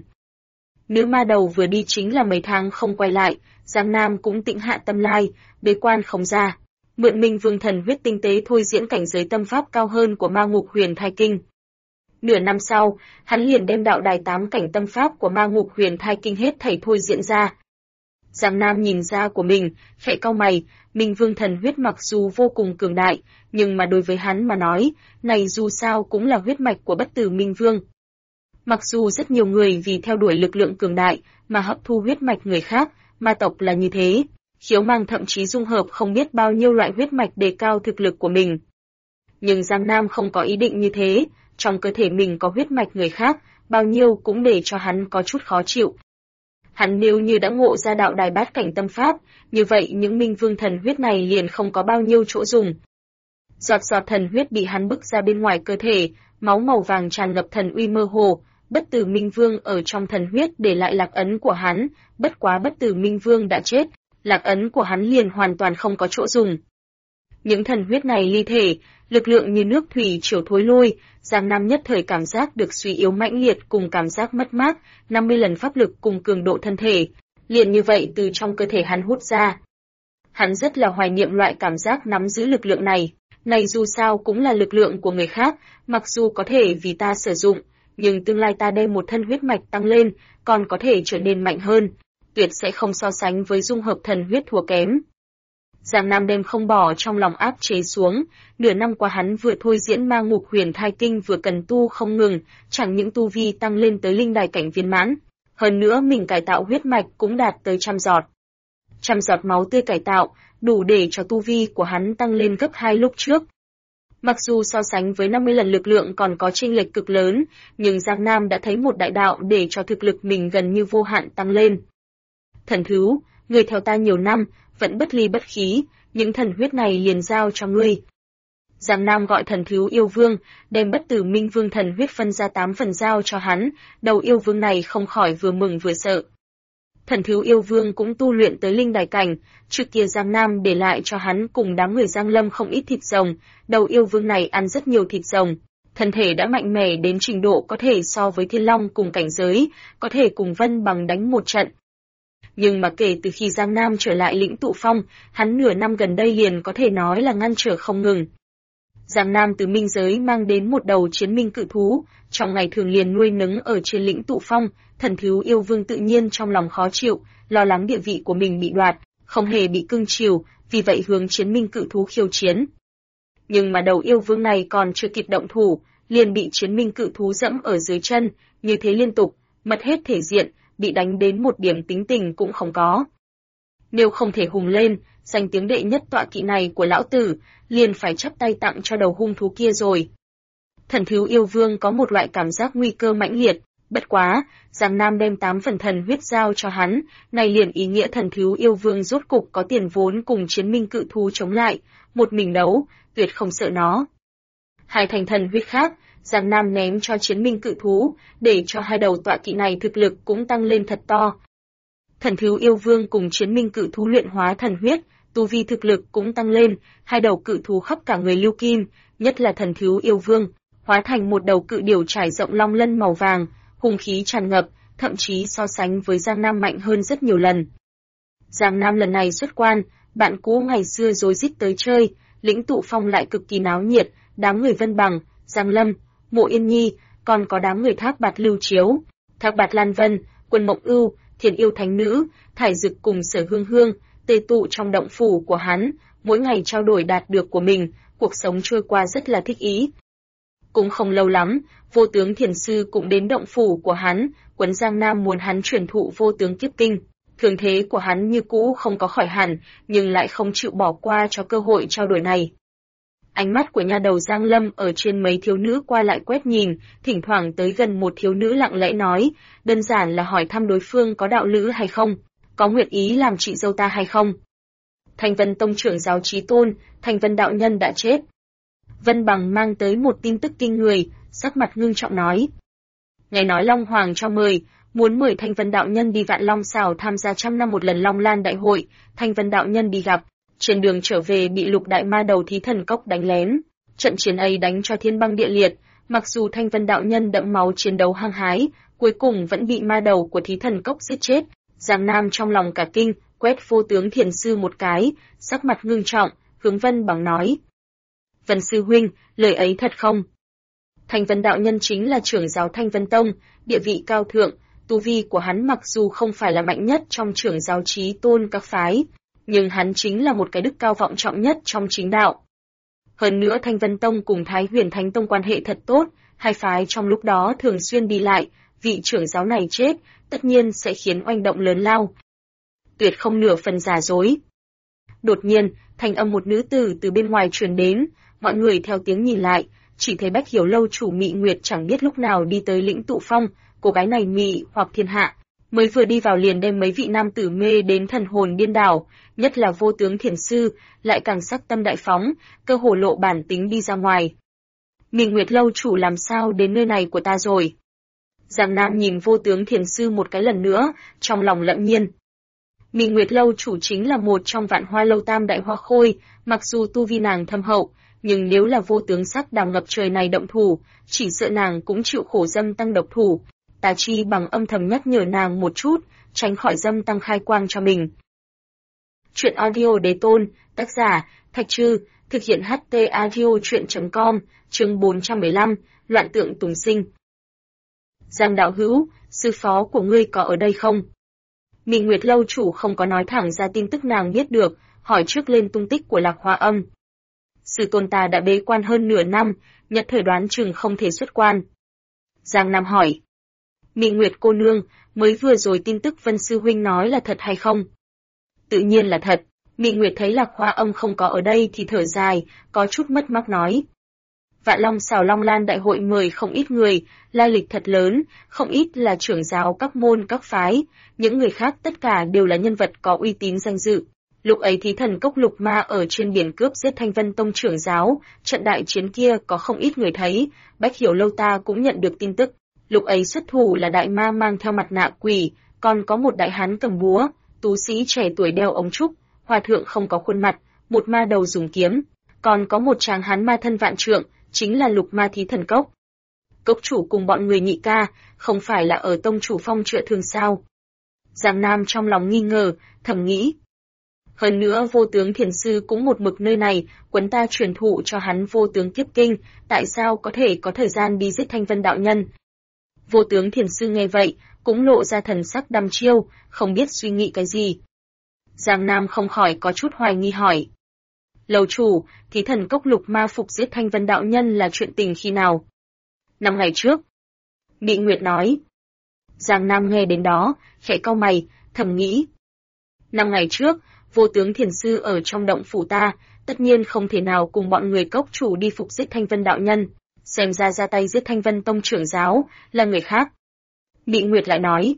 Nữ ma đầu vừa đi chính là mấy tháng không quay lại, Giang Nam cũng tĩnh hạ tâm lai, bế quan không ra, mượn Minh Vương thần huyết tinh tế thôi diễn cảnh giới tâm pháp cao hơn của Ma Ngục Huyền Thai Kinh. Nửa năm sau, hắn liền đem đạo đài 8 cảnh tâm pháp của Ma Ngục Huyền Thai Kinh hết thảy thôi diễn ra. Giang Nam nhìn ra của mình, khẽ cau mày, Minh Vương thần huyết mặc dù vô cùng cường đại, nhưng mà đối với hắn mà nói, này dù sao cũng là huyết mạch của bất tử Minh Vương. Mặc dù rất nhiều người vì theo đuổi lực lượng cường đại mà hấp thu huyết mạch người khác, ma tộc là như thế, khiếu mang thậm chí dung hợp không biết bao nhiêu loại huyết mạch đề cao thực lực của mình. Nhưng Giang Nam không có ý định như thế, trong cơ thể mình có huyết mạch người khác, bao nhiêu cũng để cho hắn có chút khó chịu. Hắn nếu như đã ngộ ra đạo đài bát cảnh tâm pháp, như vậy những Minh Vương thần huyết này liền không có bao nhiêu chỗ dùng. Giọt giọt thần huyết bị hắn bức ra bên ngoài cơ thể, máu màu vàng tràn ngập thần uy mơ hồ, bất tử Minh Vương ở trong thần huyết để lại lạc ấn của hắn, bất quá bất tử Minh Vương đã chết, lạc ấn của hắn liền hoàn toàn không có chỗ dùng. Những thần huyết này ly thể, lực lượng như nước thủy triều thối lui, Giang Nam nhất thời cảm giác được suy yếu mãnh liệt cùng cảm giác mất mát, 50 lần pháp lực cùng cường độ thân thể, liền như vậy từ trong cơ thể hắn hút ra. Hắn rất là hoài niệm loại cảm giác nắm giữ lực lượng này dù sao cũng là lực lượng của người khác, mặc dù có thể vì ta sử dụng, nhưng tương lai ta đem một thân huyết mạch tăng lên, còn có thể trở nên mạnh hơn, tuyệt sẽ không so sánh với dung hợp thần huyết thua kém. Giang Nam đêm không bỏ trong lòng áp chế xuống, nửa năm qua hắn vừa thôi diễn Ma Ngục Huyền Thai Kinh vừa cần tu không ngừng, chẳng những tu vi tăng lên tới linh đài cảnh viên mãn, hơn nữa mình cải tạo huyết mạch cũng đạt tới 100 giọt. 100 giọt máu tươi cải tạo, đủ để cho tu vi của hắn tăng lên gấp 2 lúc trước. Mặc dù so sánh với 50 lần lực lượng còn có chênh lệch cực lớn, nhưng Giang Nam đã thấy một đại đạo để cho thực lực mình gần như vô hạn tăng lên. Thần thú, người theo ta nhiều năm, vẫn bất ly bất khí, những thần huyết này liền giao cho ngươi. Giang Nam gọi thần thú yêu vương, đem bất tử Minh Vương thần huyết phân ra 8 phần giao cho hắn, đầu yêu vương này không khỏi vừa mừng vừa sợ. Thần thú yêu vương cũng tu luyện tới linh đài cảnh, trước kia Giang Nam để lại cho hắn cùng đám người Giang Lâm không ít thịt rồng, đầu yêu vương này ăn rất nhiều thịt rồng, thân thể đã mạnh mẽ đến trình độ có thể so với Thiên Long cùng cảnh giới, có thể cùng Vân Bằng đánh một trận. Nhưng mà kể từ khi Giang Nam trở lại lĩnh tụ phong, hắn nửa năm gần đây liền có thể nói là ngăn trở không ngừng. Giang Nam từ minh giới mang đến một đầu chiến minh cự thú, trong ngày thường liền nuôi nấng ở trên lĩnh tụ phong, thần thú yêu vương tự nhiên trong lòng khó chịu, lo lắng địa vị của mình bị đoạt, không hề bị cưng chiều, vì vậy hướng chiến minh cự thú khiêu chiến. Nhưng mà đầu yêu vương này còn chưa kịp động thủ, liền bị chiến minh cự thú dẫm ở dưới chân, như thế liên tục, mất hết thể diện, bị đánh đến một điểm tính tình cũng không có. Nếu không thể hùng lên, danh tiếng đệ nhất tọa kỵ này của lão tử, liền phải chắp tay tặng cho đầu hung thú kia rồi. Thần thú yêu vương có một loại cảm giác nguy cơ mãnh liệt, bất quá, Giang Nam đem 8 phần thần huyết giao cho hắn, này liền ý nghĩa thần thú yêu vương rốt cục có tiền vốn cùng chiến minh cự thú chống lại, một mình đấu, tuyệt không sợ nó. Hai thành thần huyết khác, Giang Nam ném cho chiến minh cự thú, để cho hai đầu tọa kỵ này thực lực cũng tăng lên thật to. Thần thú yêu vương cùng chiến minh cự thú luyện hóa thần huyết, tu vi thực lực cũng tăng lên, hai đầu cự thú khắp cả người lưu kim, nhất là thần thú yêu vương, hóa thành một đầu cự điểu trải rộng long lân màu vàng, hung khí tràn ngập, thậm chí so sánh với Giang Nam mạnh hơn rất nhiều lần. Giang Nam lần này xuất quan, bạn cũ ngày xưa rối rít tới chơi, lĩnh tụ phong lại cực kỳ náo nhiệt, đám người Vân Bằng, Giang Lâm, Mộ Yên Nhi, còn có đám người Thác Bạt Lưu Chiếu, Thác Bạt Lan Vân, Quân Mộng Ưu, Thiên Yêu Thánh Nữ, Thải Dực cùng Sở Hương Hương, tề tụ trong động phủ của hắn, mỗi ngày trao đổi đạt được của mình, cuộc sống trôi qua rất là thích ý. Cũng không lâu lắm, Vô Tướng Thiền Sư cũng đến động phủ của hắn, Quấn Giang Nam muốn hắn truyền thụ Vô Tướng Kiếp Kinh. Thương thế của hắn như cũ không có khỏi hẳn, nhưng lại không chịu bỏ qua cho cơ hội trao đổi này. Ánh mắt của nha đầu Giang Lâm ở trên mấy thiếu nữ qua lại quét nhìn, thỉnh thoảng tới gần một thiếu nữ lặng lẽ nói, đơn giản là hỏi thăm đối phương có đạo lữ hay không, có nguyện ý làm chị dâu ta hay không. Thanh Vân Tông trưởng giáo Chí Tôn, Thanh Vân đạo nhân đã chết. Vân Bằng mang tới một tin tức kinh người, sắc mặt ngưng trọng nói. Nghe nói Long Hoàng cho mời, muốn mời Thanh Vân đạo nhân đi Vạn Long Xảo tham gia 100 năm một lần Long Lan đại hội, Thanh Vân đạo nhân đi gặp, trên đường trở về bị Lục đại ma đầu Thí Thần Cốc đánh lén. Trận chiến ấy đánh cho thiên băng địa liệt, mặc dù Thanh Vân đạo nhân đẫm máu chiến đấu hăng hái, cuối cùng vẫn bị ma đầu của Thí Thần Cốc giết chết. Giang Nam trong lòng cả kinh, quét Vô Tướng Thiền Sư một cái, sắc mặt ngưng trọng, hướng Vân Bằng nói. Vân sư huynh, lời ấy thật không? Thanh Vân đạo nhân chính là trưởng giáo Thanh Vân Tông, địa vị cao thượng, tu vi của hắn mặc dù không phải là mạnh nhất trong trưởng giáo Chí Tôn các phái, nhưng hắn chính là một cái đức cao vọng trọng nhất trong chính đạo. Hơn nữa Thanh Vân Tông cùng Thái Huyền Thánh Tông quan hệ thật tốt, hai phái trong lúc đó thường xuyên đi lại, vị trưởng giáo này chết, tất nhiên sẽ khiến oanh động lớn lao. Tuyệt không nửa phần giả dối. Đột nhiên, thanh âm một nữ tử từ bên ngoài truyền đến, mọi người theo tiếng nhìn lại, chỉ thấy Bách Hiểu Lâu chủ Mị Nguyệt chẳng biết lúc nào đi tới lĩnh tụ phong, cô gái này mị hoặc thiên hạ, mới vừa đi vào liền đem mấy vị nam tử mê đến thần hồn điên đảo, nhất là Vô Tướng Thiền Sư, lại càng sắc tâm đại phóng, cơ hồ lộ bản tính đi ra ngoài. Mị Nguyệt Lâu chủ làm sao đến nơi này của ta rồi? Giang Nam nhìn Vô Tướng Thiền Sư một cái lần nữa, trong lòng lẫm nhiên. Mị Nguyệt Lâu chủ chính là một trong Vạn Hoa Lâu tam đại hoa khôi, mặc dù tu vi nàng thâm hậu, nhưng nếu là Vô Tướng sắc đàm ngập trời này động thủ, chỉ sợ nàng cũng chịu khổ dâm tăng độc thủ. Ta chi bằng âm thầm nhắc nhở nàng một chút, tránh khỏi dâm tăng khai quang cho mình. Chuyện audio Đế Tôn, tác giả, Thạch Trư, thực hiện HT audio chuyện.com, chương 415, Loạn tượng tùng sinh. Giang đạo hữu, sư phó của ngươi có ở đây không? Mị Nguyệt Lâu chủ không có nói thẳng ra tin tức nàng biết được, hỏi trước lên tung tích của Lạc Hoa Âm. Sư tôn ta đã bế quan hơn nửa năm, nhật thời đoán chừng không thể xuất quan. Giang Nam hỏi. Mị Nguyệt cô nương, mới vừa rồi tin tức Vân sư huynh nói là thật hay không? Tự nhiên là thật. Mị Nguyệt thấy Lạc Hoa Âm không có ở đây thì thở dài, có chút mất mát nói. Vạn Long Xảo Long Lan đại hội mời không ít người, lai lịch thật lớn, không ít là trưởng giáo các môn các phái, những người khác tất cả đều là nhân vật có uy tín danh dự. Lúc ấy Thí Thần Cốc Lục Ma ở trên biển cướp giết Thanh Vân Tông trưởng giáo, trận đại chiến kia có không ít người thấy, Bách Hiểu Lâu ta cũng nhận được tin tức. Lúc ấy xuất thủ là đại ma mang theo mặt nạ quỷ, còn có một đại hán cầm búa, tú sĩ trẻ tuổi đeo ống trúc, hòa thượng không có khuôn mặt, một ma đầu dùng kiếm, còn có một tráng hán ma thân vạn trượng, chính là Lục Ma Thí Thần Cốc. Cốc chủ cùng bọn người Nhị ca, không phải là ở tông chủ phong chợ thường sao? Giang Nam trong lòng nghi ngờ, thầm nghĩ. Hơn nữa Vô Tướng Thiền Sư cũng một mực nơi này, Quấn ta truyền thụ cho hắn Vô Tướng Kiếp Kinh, tại sao có thể có thời gian đi giết Thanh Vân đạo nhân? Vô Tướng Thiền Sư nghe vậy, cũng lộ ra thần sắc đăm chiêu, không biết suy nghĩ cái gì. Giang Nam không khỏi có chút hoài nghi hỏi. Lầu chủ, Thí Thần Cốc Lục Ma phục giết Thanh Vân đạo nhân là chuyện tình khi nào? 5 ngày trước. Mị Nguyệt nói. Giang Nam nghe đến đó, khẽ cau mày, thầm nghĩ. 5 ngày trước, Vô Tướng Thiền Sư ở trong động phủ ta, tất nhiên không thể nào cùng bọn người cốc chủ đi phục giết Thanh Vân đạo nhân, xem ra tay giết Thanh Vân Tông trưởng giáo, là người khác. Mị Nguyệt lại nói.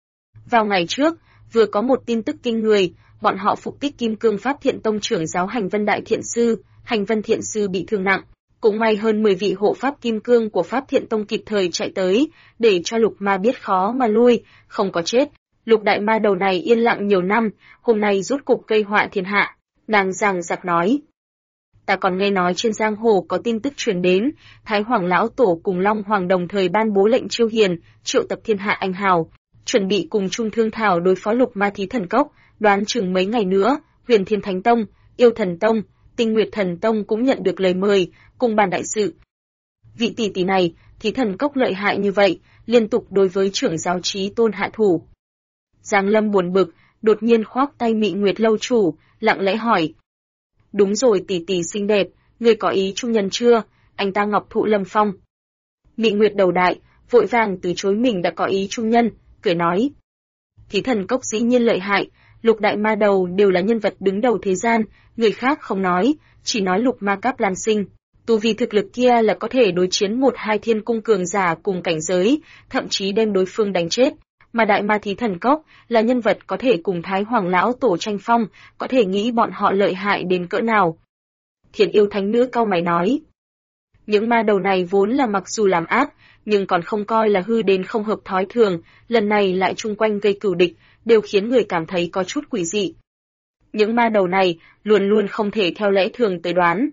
Vào ngày trước, vừa có một tin tức kinh người, bọn họ phục kích Kim Cương Pháp Thiện Tông trưởng giáo Hành Vân Đại Thiện Sư, Hành Vân Thiện Sư bị thương nặng. Cũng may hơn 10 vị hộ pháp Kim Cương của Pháp Thiện Tông kịp thời chạy tới, để cho Lục Ma biết khó mà lui, không có chết. Lục đại ma đầu này yên lặng nhiều năm, hôm nay rốt cục gây họa thiên hạ. Nàng giằng giặc nói. Ta còn nghe nói trên giang hồ có tin tức truyền đến, Thái Hoàng Lão Tổ cùng Long Hoàng đồng thời ban bố lệnh chiêu hiền, triệu tập thiên hạ anh hào, chuẩn bị cùng chung thương thảo đối phó Lục Ma Thí Thần Cốc, đoán chừng mấy ngày nữa, Huyền Thiên Thánh Tông, Yêu Thần Tông, Tinh Nguyệt Thần Tông cũng nhận được lời mời, cùng bàn đại sự. Vị tỷ tỷ này, Thí Thần Cốc lợi hại như vậy, liên tục đối với trưởng giáo Chí Tôn hạ thủ. Giang Lâm buồn bực, đột nhiên khoác tay Mị Nguyệt lâu chủ, lặng lẽ hỏi. Đúng rồi tỷ tỷ xinh đẹp, ngươi có ý trung nhân chưa? Anh ta Ngọc Thụ Lâm Phong. Mị Nguyệt đầu đại, vội vàng từ chối mình đã có ý trung nhân, cười nói. Thí thần cốc dĩ nhiên lợi hại, Lục đại ma đầu đều là nhân vật đứng đầu thế gian, người khác không nói, chỉ nói Lục ma cáp lan sinh. Tu vi thực lực kia là có thể đối chiến 1-2 thiên cung cường giả cùng cảnh giới, thậm chí đem đối phương đánh chết. Mà đại ma thí thần cốc là nhân vật có thể cùng Thái Hoàng lão tổ tranh phong, có thể nghĩ bọn họ lợi hại đến cỡ nào. Thiền yêu thánh nữ cau mày nói. Những ma đầu này vốn là mặc dù làm ác, nhưng còn không coi là hư đến không hợp thói thường, lần này lại chung quanh gây cừu địch, đều khiến người cảm thấy có chút quỷ dị. Những ma đầu này luôn luôn không thể theo lẽ thường tới đoán.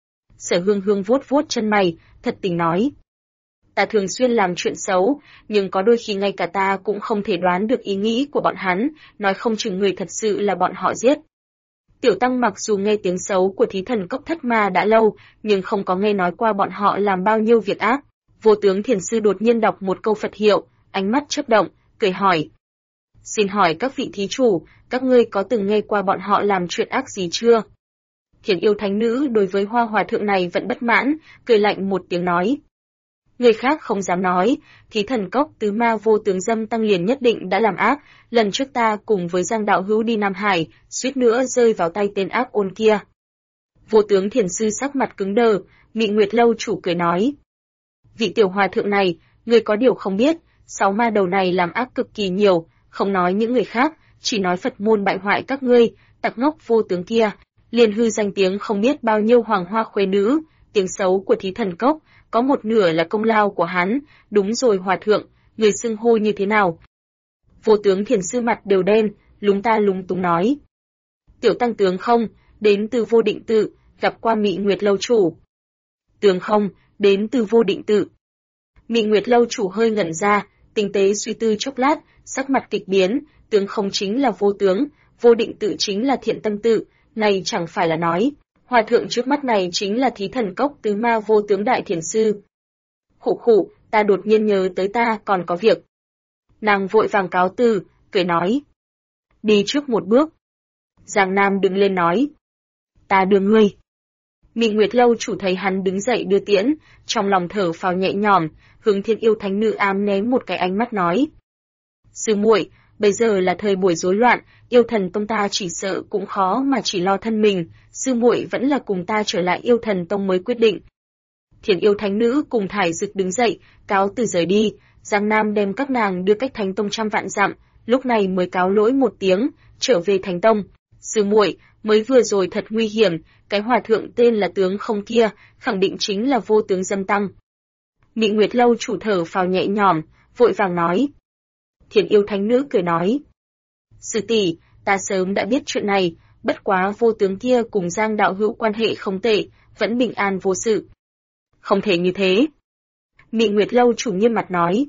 Sở Hương Hương vuốt vuốt chân mày, thật tình nói. Ta thường xuyên làm chuyện xấu, nhưng có đôi khi ngay cả ta cũng không thể đoán được ý nghĩ của bọn hắn, nói không chừng người thật sự là bọn họ giết. Tiểu Tăng mặc dù nghe tiếng xấu của thí thần cốc thất ma đã lâu, nhưng không có nghe nói qua bọn họ làm bao nhiêu việc ác. Vô tướng thiền sư đột nhiên đọc một câu Phật hiệu, ánh mắt chớp động, cười hỏi. Xin hỏi các vị thí chủ, các ngươi có từng nghe qua bọn họ làm chuyện ác gì chưa? Thiền yêu thánh nữ đối với Hoa Hòa thượng này vẫn bất mãn, cười lạnh một tiếng nói. Người khác không dám nói, thí thần cốc tứ ma vô tướng dâm tăng liền nhất định đã làm ác, lần trước ta cùng với Giang đạo hữu đi Nam Hải, suýt nữa rơi vào tay tên ác ôn kia. Vô tướng thiền sư sắc mặt cứng đờ, Mị Nguyệt lâu chủ cười nói. Vị tiểu hòa thượng này, người có điều không biết, 6 ma đầu này làm ác cực kỳ nhiều, không nói những người khác, chỉ nói Phật môn bại hoại các ngươi, tặc ngốc vô tướng kia, liền hư danh tiếng không biết bao nhiêu hoàng hoa khuê nữ, tiếng xấu của thí thần cốc, có một nửa là công lao của hắn, đúng rồi hòa thượng, người xưng hô như thế nào? Vô tướng thiền sư mặt đều đen, lúng ta lúng túng nói. Tiểu tăng tướng không, đến từ vô định tự, gặp qua Mị Nguyệt lâu chủ. Tướng không, đến từ vô định tự. Mị Nguyệt lâu chủ hơi ngẩn ra, tinh tế suy tư chốc lát, sắc mặt kịch biến, tướng không chính là vô tướng, vô định tự chính là thiện tâm tự, này chẳng phải là nói. Hòa thượng trước mắt này chính là thí thần cốc tứ ma vô tướng đại thiền sư. Khụ khụ, ta đột nhiên nhớ tới ta còn có việc. Nàng vội vàng cáo từ, cười nói. Đi trước một bước. Giang Nam đứng lên nói. Ta đưa ngươi. Mị Nguyệt lâu chủ thấy hắn đứng dậy đưa tiễn, trong lòng thở phào nhẹ nhõm, hướng Thiên yêu thánh nữ ám ném một cái ánh mắt nói. Sư muội, bây giờ là thời buổi rối loạn, yêu thần tông ta chỉ sợ cũng khó mà chỉ lo thân mình, sư muội vẫn là cùng ta trở lại yêu thần tông mới quyết định. Thiên yêu thánh nữ cùng Thải Dực đứng dậy, cáo từ rời đi, Giang Nam đem các nàng đưa cách thánh tông trăm vạn dặm, lúc này mới cáo lỗi một tiếng, trở về thánh tông. Sư muội, mới vừa rồi thật nguy hiểm, cái hòa thượng tên là tướng không kia, khẳng định chính là vô tướng dâm tăng. Mị Nguyệt lâu chủ thở phào nhẹ nhõm, vội vàng nói. Thiên yêu thánh nữ cười nói. Sư tỷ, ta sớm đã biết chuyện này, bất quá vô tướng kia cùng Giang đạo hữu quan hệ không tệ, vẫn bình an vô sự. Không thể như thế. Mị Nguyệt lâu chủ nghiêm mặt nói.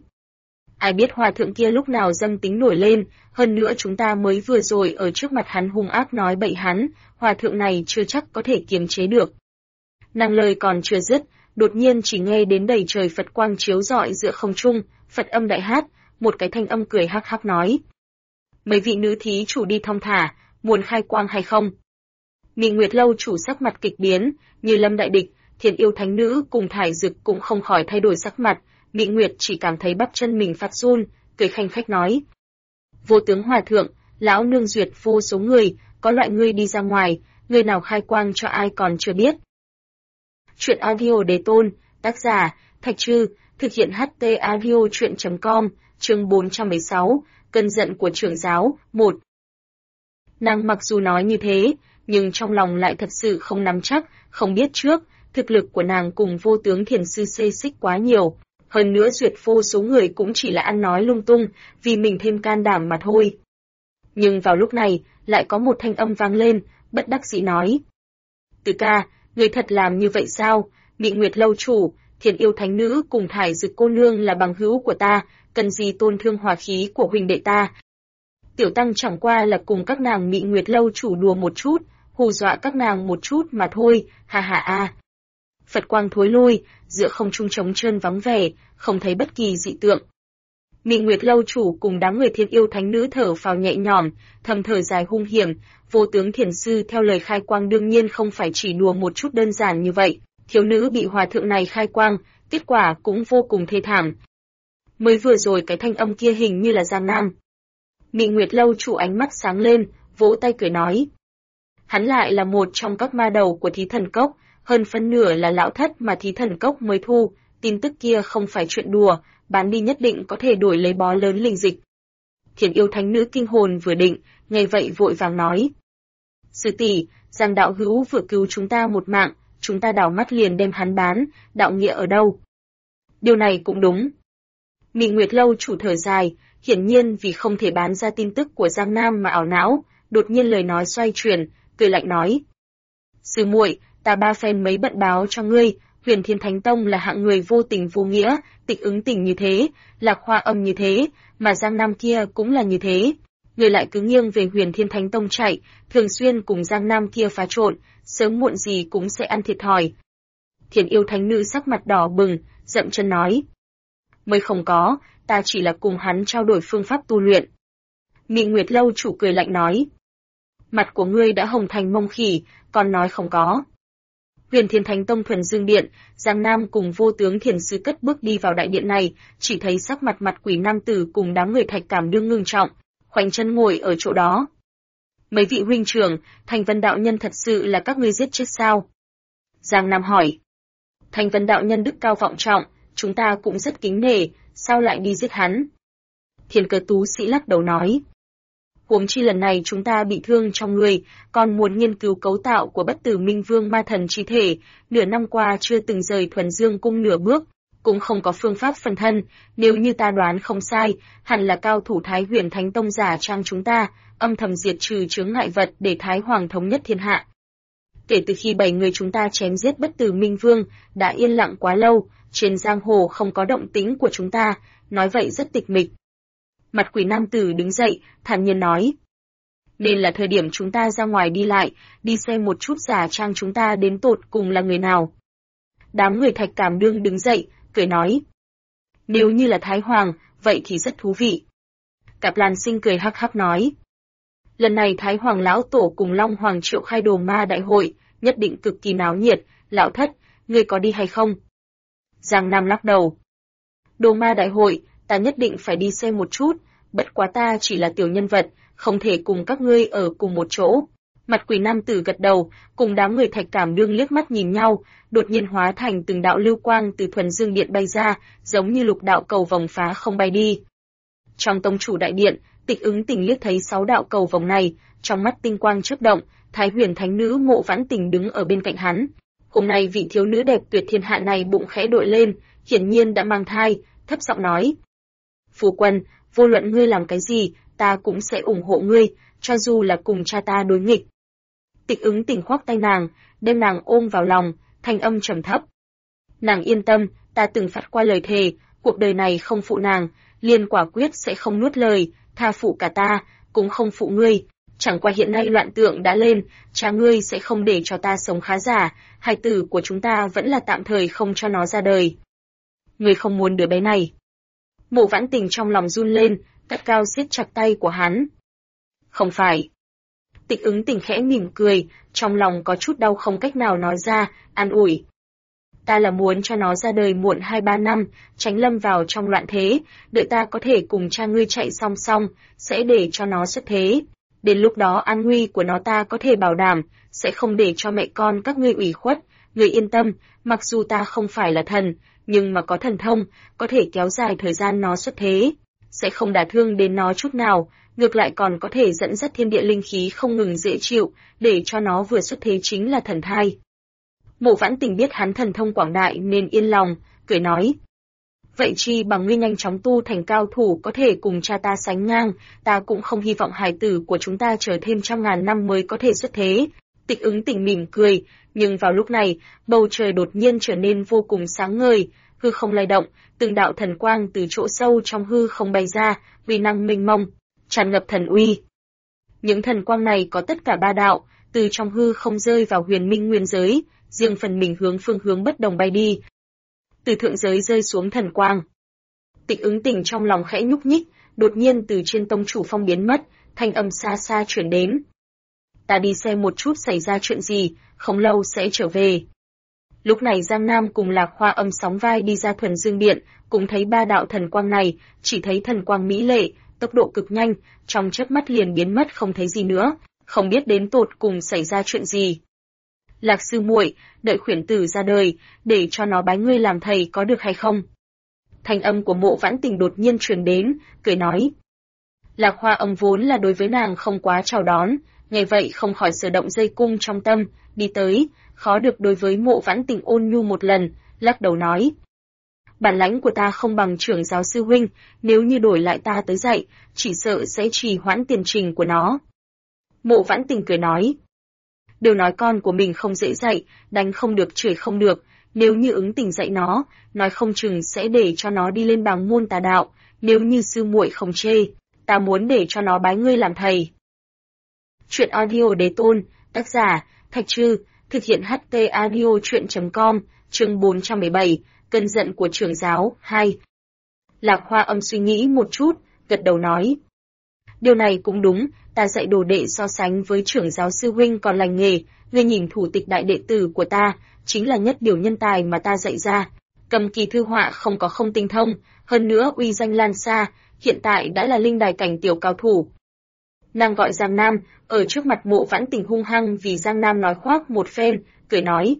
Ai biết hòa thượng kia lúc nào dâm tính nổi lên, hơn nữa chúng ta mới vừa rồi ở trước mặt hắn hung ác nói bậy hắn, hòa thượng này chưa chắc có thể kiềm chế được. Nàng lời còn chưa dứt, đột nhiên chỉ nghe đến đầy trời Phật quang chiếu rọi giữa không trung, Phật âm đại hát, một cái thanh âm cười hắc hắc nói. Mấy vị nữ thí chủ đi thong thả, muốn khai quang hay không? Mị Nguyệt lâu chủ sắc mặt kịch biến, như lâm đại địch, Thiên yêu thánh nữ cùng Thải Dực cũng không khỏi thay đổi sắc mặt, Mị Nguyệt chỉ cảm thấy bắp chân mình phát run, cười khanh khách nói. Vô tướng hòa thượng, lão nương duyệt vô số người, có loại ngươi đi ra ngoài, người nào khai quang cho ai còn chưa biết. Chuyện audio đề tôn, tác giả, Thạch Trư, thực hiện HT audio chuyện.com, chương 416, cơn giận của trưởng giáo, 1. Nàng mặc dù nói như thế, nhưng trong lòng lại thật sự không nắm chắc, không biết trước, thực lực của nàng cùng vô tướng thiền sư xê xích quá nhiều. Hơn nữa duyệt vô số người cũng chỉ là ăn nói lung tung, vì mình thêm can đảm mà thôi. Nhưng vào lúc này, lại có một thanh âm vang lên, bất đắc dĩ nói. Từ ca, người thật làm như vậy sao? Mị Nguyệt lâu chủ, Thiên yêu thánh nữ cùng Thải Dực cô nương là bằng hữu của ta, cần gì tôn thương hòa khí của huynh đệ ta. Tiểu tăng chẳng qua là cùng các nàng Mị Nguyệt lâu chủ đùa một chút, hù dọa các nàng một chút mà thôi, ha ha a. Phật quang thối lui, giữa không trung trống trơn vắng vẻ, không thấy bất kỳ dị tượng. Mị Nguyệt lâu chủ cùng đám người Thiên Yêu Thánh Nữ thở phào nhẹ nhõm, thầm thở dài hung hiểm, Vô Tướng Thiền Sư theo lời khai quang đương nhiên không phải chỉ đùa một chút đơn giản như vậy, thiếu nữ bị hòa thượng này khai quang, kết quả cũng vô cùng thê thảm. Mới vừa rồi cái thanh âm kia hình như là Giang Nam. Mị Nguyệt lâu chủ ánh mắt sáng lên, vỗ tay cười nói. Hắn lại là một trong các ma đầu của Thí Thần Cốc, hơn phân nửa là lão thất mà Thí Thần Cốc mới thu, tin tức kia không phải chuyện đùa, bán đi nhất định có thể đổi lấy bó lớn linh dịch. Thiên Yêu Thánh Nữ kinh hồn vừa định, nghe vậy vội vàng nói. Sư tỷ, Giang đạo hữu vừa cứu chúng ta một mạng, chúng ta đảo mắt liền đem hắn bán, đạo nghĩa ở đâu? Điều này cũng đúng. Mị Nguyệt lâu chủ thở dài, hiển nhiên vì không thể bán ra tin tức của Giang Nam mà ảo não, đột nhiên lời nói xoay chuyển, cười lạnh nói. Sư muội, ta ba phen mấy bận báo cho ngươi, Huyền Thiên Thánh Tông là hạng người vô tình vô nghĩa, Tịch Ứng Tình như thế, Lạc Hoa Âm như thế, mà Giang Nam kia cũng là như thế. Người lại cứ nghiêng về Huyền Thiên Thánh Tông chạy, thường xuyên cùng Giang Nam kia phá trộn, sớm muộn gì cũng sẽ ăn thiệt thòi. Thiên Yêu Thánh Nữ sắc mặt đỏ bừng, dậm chân nói. Mới không có, ta chỉ là cùng hắn trao đổi phương pháp tu luyện. Mị Nguyệt lâu chủ cười lạnh nói. Mặt của ngươi đã hồng thành mông khỉ, còn nói không có. Huyền Thiên Thánh Tông thuần dương điện, Giang Nam cùng Vô Tướng Thiền Sư cất bước đi vào đại điện này, chỉ thấy sắc mặt mặt quỷ nam tử cùng đám người Thạch Cảm Đương ngưng trọng, khoanh chân ngồi ở chỗ đó. Mấy vị huynh trưởng, Thành Vân đạo nhân thật sự là các ngươi giết chết sao? Giang Nam hỏi. Thành Vân đạo nhân đức cao vọng trọng, chúng ta cũng rất kính nể, sao lại đi giết hắn? Thiên Cơ Tú Sĩ lắc đầu nói. Huống chi lần này chúng ta bị thương trong người, còn muốn nghiên cứu cấu tạo của Bất Tử Minh Vương ma thần chi thể, nửa năm qua chưa từng rời Thuần Dương cung nửa bước, cũng không có phương pháp phân thân, nếu như ta đoán không sai, hẳn là cao thủ Thái Huyền Thánh Tông giả trang chúng ta, âm thầm diệt trừ chướng ngại vật để Thái Hoàng thống nhất thiên hạ. Kể từ khi 7 người chúng ta chém giết Bất Tử Minh Vương, đã yên lặng quá lâu, trên giang hồ không có động tĩnh của chúng ta, nói vậy rất tịch mịch. Mặt quỷ nam tử đứng dậy, thản nhiên nói. Nên là thời điểm chúng ta ra ngoài đi lại, đi xem một chút giả trang chúng ta đến tột cùng là người nào. Đám người Thạch Cảm Đương đứng dậy, cười nói. Nếu như là Thái Hoàng, vậy thì rất thú vị. Cạp Lan Sinh cười hắc hắc nói. Lần này Thái Hoàng lão tổ cùng Long Hoàng triệu khai đồ ma đại hội, nhất định cực kỳ náo nhiệt, lão thất, ngươi có đi hay không? Giang Nam lắc đầu. Đồ ma đại hội, ta nhất định phải đi xem một chút, bất quá ta chỉ là tiểu nhân vật, không thể cùng các ngươi ở cùng một chỗ. Mặt quỷ nam tử gật đầu, cùng đám người Thạch Cảm Đương liếc mắt nhìn nhau, đột nhiên hóa thành từng đạo lưu quang từ Thuần Dương điện bay ra, giống như lục đạo cầu vồng phá không bay đi. Trong tông chủ đại điện, Tịch Ứng Tình liếc thấy 6 đạo cầu vồng này, trong mắt tinh quang chớp động, Thái Huyền Thánh Nữ Mộ Vãn Tình đứng ở bên cạnh hắn. Hôm nay vị thiếu nữ đẹp tuyệt thiên hạ này bụng khẽ đội lên, hiển nhiên đã mang thai, thấp giọng nói: "Phu quân, vô luận ngươi làm cái gì, ta cũng sẽ ủng hộ ngươi, cho dù là cùng cha ta đối nghịch." Tịch Ứng Tình khoác tay nàng, đem nàng ôm vào lòng, thanh âm trầm thấp: "Nàng yên tâm, ta từng phát qua lời thề, cuộc đời này không phụ nàng, liền quả quyết sẽ không nuốt lời, tha phụ cả ta, cũng không phụ ngươi. Chẳng qua hiện nay loạn tượng đã lên, cha ngươi sẽ không để cho ta sống khá giả, hài tử của chúng ta vẫn là tạm thời không cho nó ra đời. Ngươi không muốn đứa bé này." Mộ Vãn Tình trong lòng run lên, gắt cao siết chặt tay của hắn. "Không phải." Tịch Ứng Tình khẽ mỉm cười, trong lòng có chút đau không cách nào nói ra, an ủi: "Ta là muốn cho nó ra đời muộn 2-3 năm, tránh lâm vào trong loạn thế, đợi ta có thể cùng cha ngươi chạy song song, sẽ để cho nó xuất thế. Đến lúc đó an nguy của nó ta có thể bảo đảm, sẽ không để cho mẹ con các ngươi ủy khuất. Ngươi yên tâm, mặc dù ta không phải là thần, nhưng mà có thần thông, có thể kéo dài thời gian nó xuất thế, sẽ không đả thương đến nó chút nào, ngược lại còn có thể dẫn dắt thiên địa linh khí không ngừng dễ chịu, để cho nó vừa xuất thế chính là thần thai." Mộ Vãn Tình biết hắn thần thông quảng đại nên yên lòng, cười nói: "Vậy chi bằng ngươi nhanh chóng tu thành cao thủ có thể cùng cha ta sánh ngang, ta cũng không hy vọng hài tử của chúng ta chờ thêm 100.000 năm mới có thể xuất thế." Tịch Ứng Tình mỉm cười, nhưng vào lúc này, bầu trời đột nhiên trở nên vô cùng sáng ngời, hư không lay động, từng đạo thần quang từ chỗ sâu trong hư không bay ra, uy năng mênh mông, tràn ngập thần uy. Những thần quang này có tất cả 3 đạo, từ trong hư không rơi vào huyền minh nguyên giới, riêng phần mình hướng phương hướng bất đồng bay đi. Từ thượng giới rơi xuống thần quang. Tịch Ứng Tình trong lòng khẽ nhúc nhích, đột nhiên từ trên tông chủ phong biến mất, thanh âm xa xa truyền đến. Ta đi xem một chút xảy ra chuyện gì, không lâu sẽ trở về. Lúc này Giang Nam cùng Lạc Hoa Âm sóng vai đi ra Thuần Dương Điện, cùng thấy ba đạo thần quang này, chỉ thấy thần quang mỹ lệ, tốc độ cực nhanh, trong chớp mắt liền biến mất không thấy gì nữa, không biết đến tột cùng xảy ra chuyện gì. Lạc sư muội, đợi khuyển tử ra đời, để cho nó bái ngươi làm thầy có được hay không? Thanh âm của Mộ Vãn Tình đột nhiên truyền đến, cười nói. Lạc Hoa Âm vốn là đối với nàng không quá chào đón, nghe vậy không khỏi sở động dây cung trong tâm, đi tới, khó được đối với Mộ Vãn Tình ôn nhu một lần, lắc đầu nói. Bản lãnh của ta không bằng trưởng giáo sư huynh, nếu như đổi lại ta tới dạy, chỉ sợ sẽ trì hoãn tiền trình của nó. Mộ Vãn Tình cười nói. Đều nói con của mình không dễ dạy, đánh không được chửi không được, nếu như Ứng Tình dạy nó, nói không chừng sẽ để cho nó đi lên bảng môn tà đạo, nếu như sư muội không chê, ta muốn để cho nó bái ngươi làm thầy. Chuyện audio Đế Tôn, tác giả, Thạch Trư, thực hiện HT audio chuyện.com, chương 417, cơn giận của trưởng giáo, 2. Lạc Hoa Âm suy nghĩ một chút, gật đầu nói. Điều này cũng đúng, ta dạy đồ đệ so sánh với trưởng giáo sư huynh còn lành nghề, ngươi nhìn thủ tịch đại đệ tử của ta, chính là nhất điều nhân tài mà ta dạy ra. Cầm kỳ thư họa không có không tinh thông, hơn nữa uy danh lan xa, hiện tại đã là linh đài cảnh tiểu cao thủ. Nàng gọi Giang Nam, ở trước mặt Mộ Vãn Tình hung hăng vì Giang Nam nói khoác một phen, cười nói.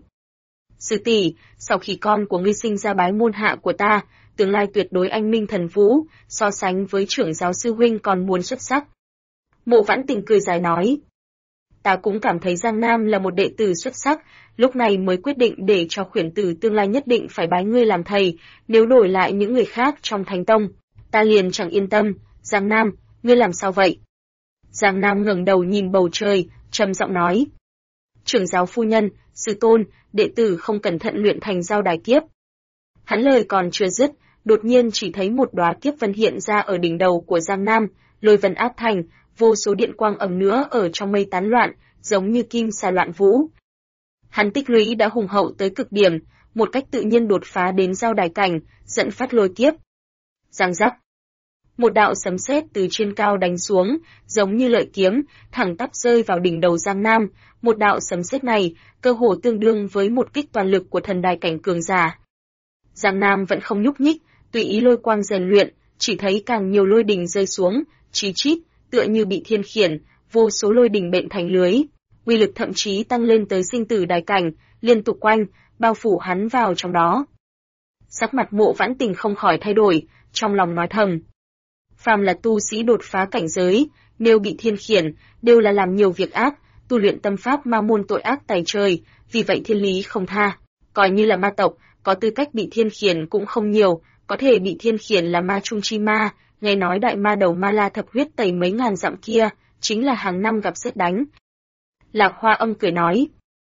Sư tỷ, sau khi con của ngươi sinh ra bái môn hạ của ta, tương lai tuyệt đối anh minh thần vũ, so sánh với trưởng giáo sư huynh còn muốn xuất sắc. Mộ Vãn Tình cười dài nói. Ta cũng cảm thấy Giang Nam là một đệ tử xuất sắc, lúc này mới quyết định để cho khuyển tử tương lai nhất định phải bái ngươi làm thầy, nếu đổi lại những người khác trong Thánh Tông, ta liền chẳng yên tâm. Giang Nam, ngươi làm sao vậy? Giang Nam ngẩng đầu nhìn bầu trời, trầm giọng nói. Trưởng giáo phu nhân, sư tôn, đệ tử không cẩn thận luyện thành giao đài kiếp. Hắn lời còn chưa dứt, đột nhiên chỉ thấy một đóa kiếp vân hiện ra ở đỉnh đầu của Giang Nam, lôi vân áp thành, vô số điện quang ầm nữa ở trong mây tán loạn, giống như kim xà loạn vũ. Hắn tích lũy đã hùng hậu tới cực điểm, một cách tự nhiên đột phá đến giao đài cảnh, dẫn phát lôi kiếp. Giang giác. Một đạo sấm sét từ trên cao đánh xuống, giống như lợi kiếm, thẳng tắp rơi vào đỉnh đầu Giang Nam. Một đạo sấm sét này, cơ hồ tương đương với một kích toàn lực của thần đài cảnh cường giả. Giang Nam vẫn không nhúc nhích, tùy ý lôi quang rèn luyện, chỉ thấy càng nhiều lôi đình rơi xuống, chí chít, tựa như bị thiên khiển, vô số lôi đình bện thành lưới. Uy lực thậm chí tăng lên tới sinh tử đài cảnh, liên tục quanh, bao phủ hắn vào trong đó. Sắc mặt Mộ Vãn Tình không khỏi thay đổi, trong lòng nói thầm. Phàm là tu sĩ đột phá cảnh giới, nếu bị thiên khiển, đều là làm nhiều việc ác, tu luyện tâm pháp ma môn tội ác tày trời, vì vậy thiên lý không tha. Coi như là ma tộc, có tư cách bị thiên khiển cũng không nhiều, có thể bị thiên khiển là ma trung chi ma, nghe nói đại ma đầu Ma La thập huyết tẩy mấy ngàn dặm kia, chính là hàng năm gặp sét đánh. Lạc Hoa Âm cười nói.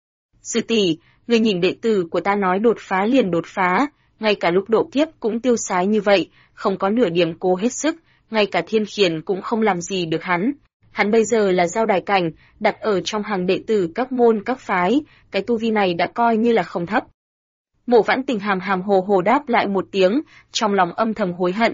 Sư tỷ, người nhìn đệ tử của ta nói đột phá liền đột phá, ngay cả lúc độ kiếp cũng tiêu sái như vậy, không có nửa điểm cố hết sức, ngay cả thiên khiển cũng không làm gì được hắn. Hắn bây giờ là giao đài cảnh, đặt ở trong hàng đệ tử các môn các phái, cái tu vi này đã coi như là không thấp. Mộ Vãn Tình hàm hàm hồ hồ đáp lại một tiếng, trong lòng âm thầm hối hận.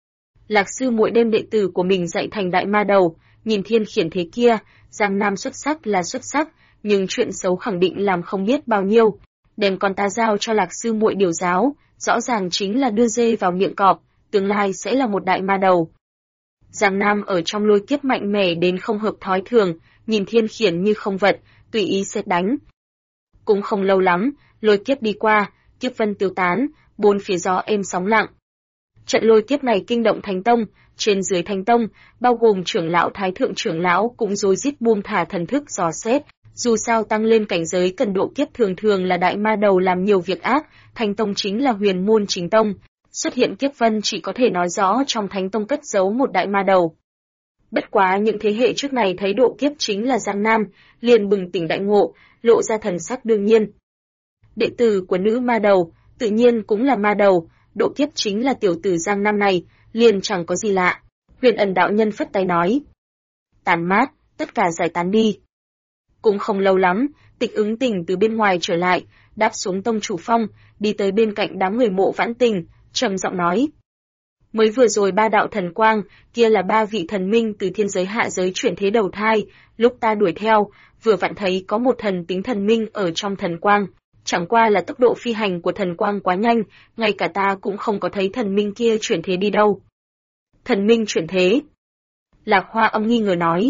Lạc sư muội đem đệ tử của mình dạy thành đại ma đầu, nhìn thiên khiển thế kia, Giang Nam xuất sắc là xuất sắc, nhưng chuyện xấu khẳng định làm không biết bao nhiêu. Đem con ta giao cho Lạc sư muội điều giáo, rõ ràng chính là đưa dê vào miệng cọp, tương lai sẽ là một đại ma đầu. Giang Nam ở trong lôi kiếp mạnh mẽ đến không hợp thói thường, nhìn thiên khiển như không vật, tùy ý sét đánh. Cũng không lâu lắm, lôi kiếp đi qua, kiếp vân tiêu tán, bốn phía gió êm sóng lặng. Trận lôi kiếp này kinh động Thánh Tông, trên dưới Thánh Tông, bao gồm trưởng lão thái thượng trưởng lão cũng rối rít buông thả thần thức dò xét, dù sao tăng lên cảnh giới cần độ kiếp thường thường là đại ma đầu làm nhiều việc ác, Thánh Tông chính là huyền môn chính tông, xuất hiện kiếp vân chỉ có thể nói rõ trong Thánh Tông cất giấu một đại ma đầu. Bất quá những thế hệ trước này thấy độ kiếp chính là Giang Nam, liền bừng tỉnh đại ngộ, lộ ra thần sắc đương nhiên. Đệ tử của nữ ma đầu, tự nhiên cũng là ma đầu, độ kiếp chính là tiểu tử Giang Nam này, liền chẳng có gì lạ. Huyền Ẩn đạo nhân phất tay nói. Tàn mát, tất cả giải tán đi. Cũng không lâu lắm, Tịch Ứng Tình từ bên ngoài trở lại, đáp xuống tông chủ phong, đi tới bên cạnh đám người Mộ Vãn Tình, trầm giọng nói. Mới vừa rồi ba đạo thần quang, kia là ba vị thần minh từ thiên giới hạ giới chuyển thế đầu thai, lúc ta đuổi theo, vừa vặn thấy có một thần tính thần minh ở trong thần quang. Chẳng qua là tốc độ phi hành của thần quang quá nhanh, ngay cả ta cũng không có thấy thần minh kia chuyển thế đi đâu. Thần minh chuyển thế. Lạc Hoa Âm nghi ngờ nói.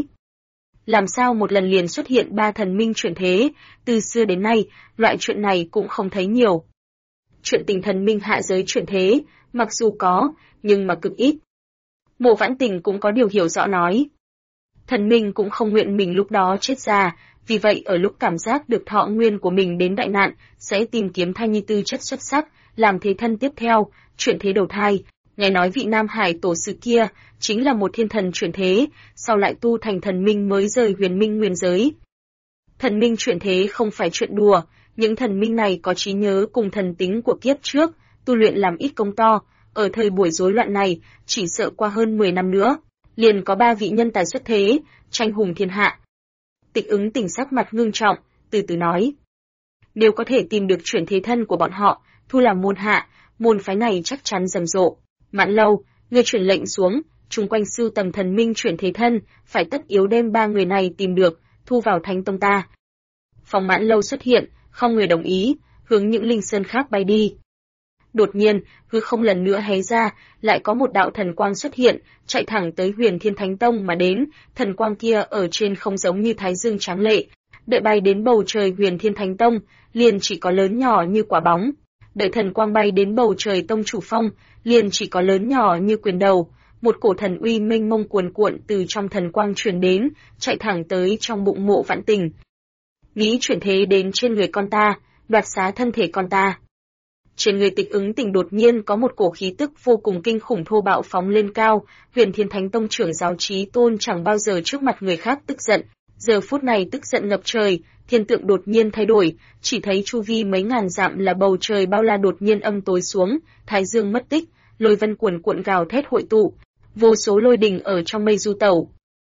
Làm sao một lần liền xuất hiện ba thần minh chuyển thế, từ xưa đến nay, loại chuyện này cũng không thấy nhiều. Chuyện tình thần minh hạ giới chuyển thế, mặc dù có, nhưng mà cực ít. Mộ Vãn Tình cũng có điều hiểu rõ nói. Thần minh cũng không nguyện mình lúc đó chết già, vì vậy ở lúc cảm giác được thọ nguyên của mình đến đại nạn, sẽ tìm kiếm thai nhi tư chất xuất sắc, làm thế thân tiếp theo, chuyển thế đầu thai. Nghe nói vị Nam Hải tổ sư kia, chính là một thiên thần chuyển thế, sau lại tu thành thần minh mới rời huyền minh nguyên giới. Thần minh chuyển thế không phải chuyện đùa, những thần minh này có trí nhớ cùng thần tính của kiếp trước, tu luyện làm ít công to, ở thời buổi rối loạn này, chỉ sợ qua hơn 10 năm nữa, liền có ba vị nhân tài xuất thế, tranh hùng thiên hạ. Tịch Ứng Tình sắc mặt ngưng trọng, từ từ nói. Nếu có thể tìm được chuyển thế thân của bọn họ, thu làm môn hạ, môn phái này chắc chắn rầm rộ. Mãn Lâu, ngươi truyền lệnh xuống, chung quanh sưu tầm thần minh chuyển thế thân, phải tất yếu đem ba người này tìm được, thu vào thánh tông ta. Phòng Mãn Lâu xuất hiện, không người đồng ý, hướng những linh sơn khác bay đi. Đột nhiên, hư không lần nữa hé ra, lại có một đạo thần quang xuất hiện, chạy thẳng tới Huyền Thiên Thánh Tông mà đến, thần quang kia ở trên không giống như thái dương tráng lệ, đợi bay đến bầu trời Huyền Thiên Thánh Tông, liền chỉ có lớn nhỏ như quả bóng. Đợi thần quang bay đến bầu trời tông chủ phong, liền chỉ có lớn nhỏ như quyền đầu, một cổ thần uy mênh mông cuồn cuộn từ trong thần quang truyền đến, chạy thẳng tới trong bụng Mộ Vãn Tình. Nghĩ chuyển thế đến trên người con ta, đoạt xá thân thể con ta. Trên người Tịch Ứng Tình đột nhiên có một cổ khí tức vô cùng kinh khủng thô bạo phóng lên cao, Huyền Thiên Thánh Tông trưởng giáo Chí Tôn chẳng bao giờ trước mặt người khác tức giận, giờ phút này tức giận ngập trời, thiên tượng đột nhiên thay đổi, chỉ thấy chu vi mấy ngàn dặm là bầu trời bao la đột nhiên âm tối xuống, thái dương mất tích, lôi vân cuồn cuộn gào thét hội tụ, vô số lôi đình ở trong mây du tẩu.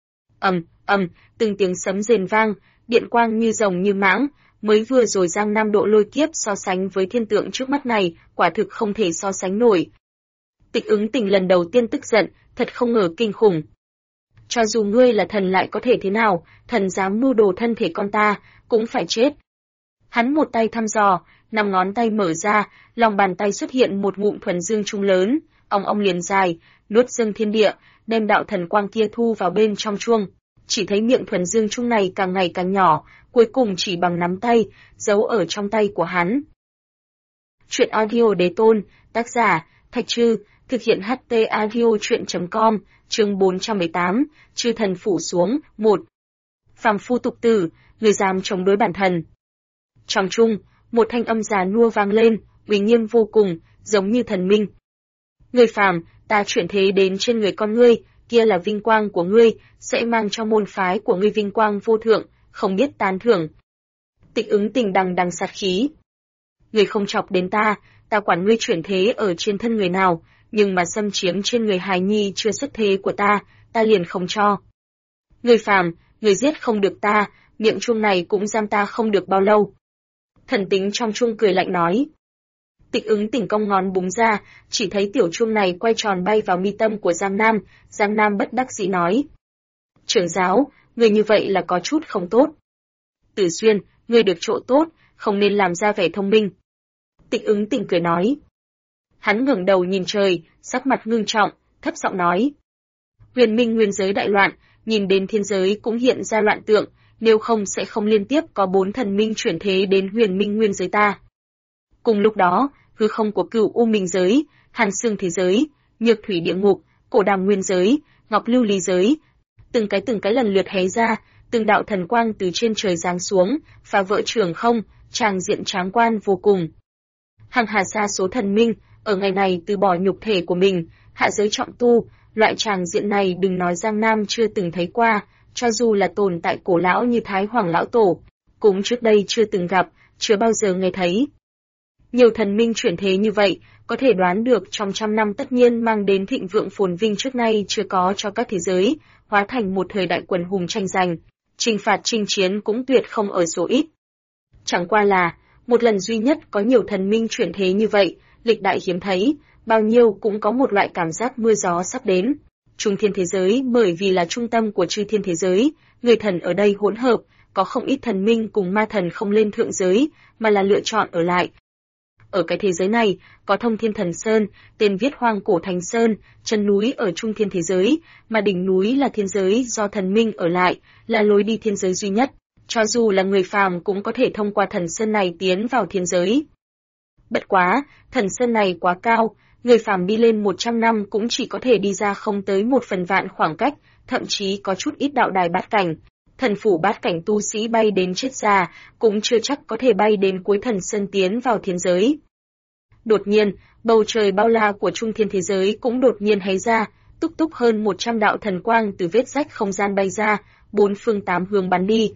Từng tiếng sấm rền vang, điện quang như rồng như mãng. Mới vừa rồi Giang Nam độ lôi kiếp so sánh với thiên tượng trước mắt này, quả thực không thể so sánh nổi. Tịch Ứng Tình lần đầu tiên tức giận, thật không ngờ kinh khủng. Cho dù ngươi là thần lại có thể thế nào, thần dám mưu đồ thân thể con ta, cũng phải chết. Hắn một tay thăm dò, 5 ngón tay mở ra, lòng bàn tay xuất hiện một ngụm thuần dương trung lớn, ong liền dài, nuốt dâng thiên địa, đem đạo thần quang kia thu vào bên trong chuông. Chỉ thấy miệng thuần dương trung này càng ngày càng nhỏ, cuối cùng chỉ bằng nắm tay, giấu ở trong tay của hắn. Chuyện audio Đế Tôn, tác giả, Thạch Trư, thực hiện HT audio chuyện.com, chương 418, Chư thần phủ xuống, 1. Phàm phu tục tử, người dám chống đối bản thần. Trong trung, một thanh âm già nua vang lên, uy nghiêm vô cùng, giống như thần minh. Người phàm, ta chuyển thế đến trên người con ngươi, kia là vinh quang của ngươi, sẽ mang cho môn phái của ngươi vinh quang vô thượng, không biết tán thưởng. Tịch Ứng Tình đằng đằng sát khí. Ngươi không chọc đến ta, ta quản ngươi chuyển thế ở trên thân người nào, nhưng mà xâm chiếm trên người hài nhi chưa xuất thế của ta, ta liền không cho. Ngươi phàm, ngươi giết không được ta, miệng chuông này cũng giam ta không được bao lâu. Thần tính trong chuông cười lạnh nói. Tịch Ứng Tình cong ngón búng ra, chỉ thấy tiểu chuông này quay tròn bay vào mi tâm của Giang Nam bất đắc dĩ nói. Trưởng giáo, người như vậy là có chút không tốt. Tử Xuyên, người được chỗ tốt, không nên làm ra vẻ thông minh. Tịch Ứng Tình cười nói. Hắn ngẩng đầu nhìn trời, sắc mặt ngưng trọng, thấp giọng nói. Huyền minh nguyên giới đại loạn, nhìn đến thiên giới cũng hiện ra loạn tượng, nếu không sẽ không liên tiếp có 4 thần minh chuyển thế đến huyền minh nguyên giới ta. Cùng lúc đó, hư không của Cửu U Minh giới, Hàn Xương thế giới, Nhược Thủy địa ngục, Cổ Đàm nguyên giới, Ngọc Lưu Ly giới, từng cái lần lượt hé ra, từng đạo thần quang từ trên trời giáng xuống, phá vỡ trường không, tràng diện tráng quan vô cùng. Hàng hà sa số thần minh, ở ngày này từ bỏ nhục thể của mình, hạ giới trọng tu, loại tràng diện này đừng nói Giang Nam chưa từng thấy qua, cho dù là tồn tại cổ lão như Thái Hoàng lão tổ, cũng trước đây chưa từng gặp, chưa bao giờ nghe thấy. Nhiều thần minh chuyển thế như vậy, có thể đoán được trong 100 năm tất nhiên mang đến thịnh vượng phồn vinh trước nay chưa có cho các thế giới, hóa thành một thời đại quần hùng tranh giành, chinh phạt chinh chiến cũng tuyệt không ở số ít. Chẳng qua là, một lần duy nhất có nhiều thần minh chuyển thế như vậy, lịch đại hiếm thấy, bao nhiêu cũng có một loại cảm giác mưa gió sắp đến. Trung thiên thế giới bởi vì là trung tâm của chư thiên thế giới, người thần ở đây hỗn hợp, có không ít thần minh cùng ma thần không lên thượng giới, mà là lựa chọn ở lại. Ở cái thế giới này, có Thông Thiên Thần Sơn, tên viết Hoang Cổ Thành Sơn, chân núi ở trung thiên thế giới, mà đỉnh núi là thiên giới do thần minh ở lại, là lối đi thiên giới duy nhất. Cho dù là người phàm cũng có thể thông qua thần sơn này tiến vào thiên giới. Bất quá, thần sơn này quá cao, người phàm đi lên 100 năm cũng chỉ có thể đi ra không tới 1/1000 khoảng cách, thậm chí có chút ít đạo đài bát cảnh. Thần phủ bát cảnh tu sĩ bay đến chết già, cũng chưa chắc có thể bay đến cuối thần sơn tiến vào thiên giới. Đột nhiên, bầu trời bao la của trung thiên thế giới cũng đột nhiên hé ra, túc túc hơn 100 đạo thần quang từ vết rách không gian bay ra, bốn phương tám hướng bắn đi.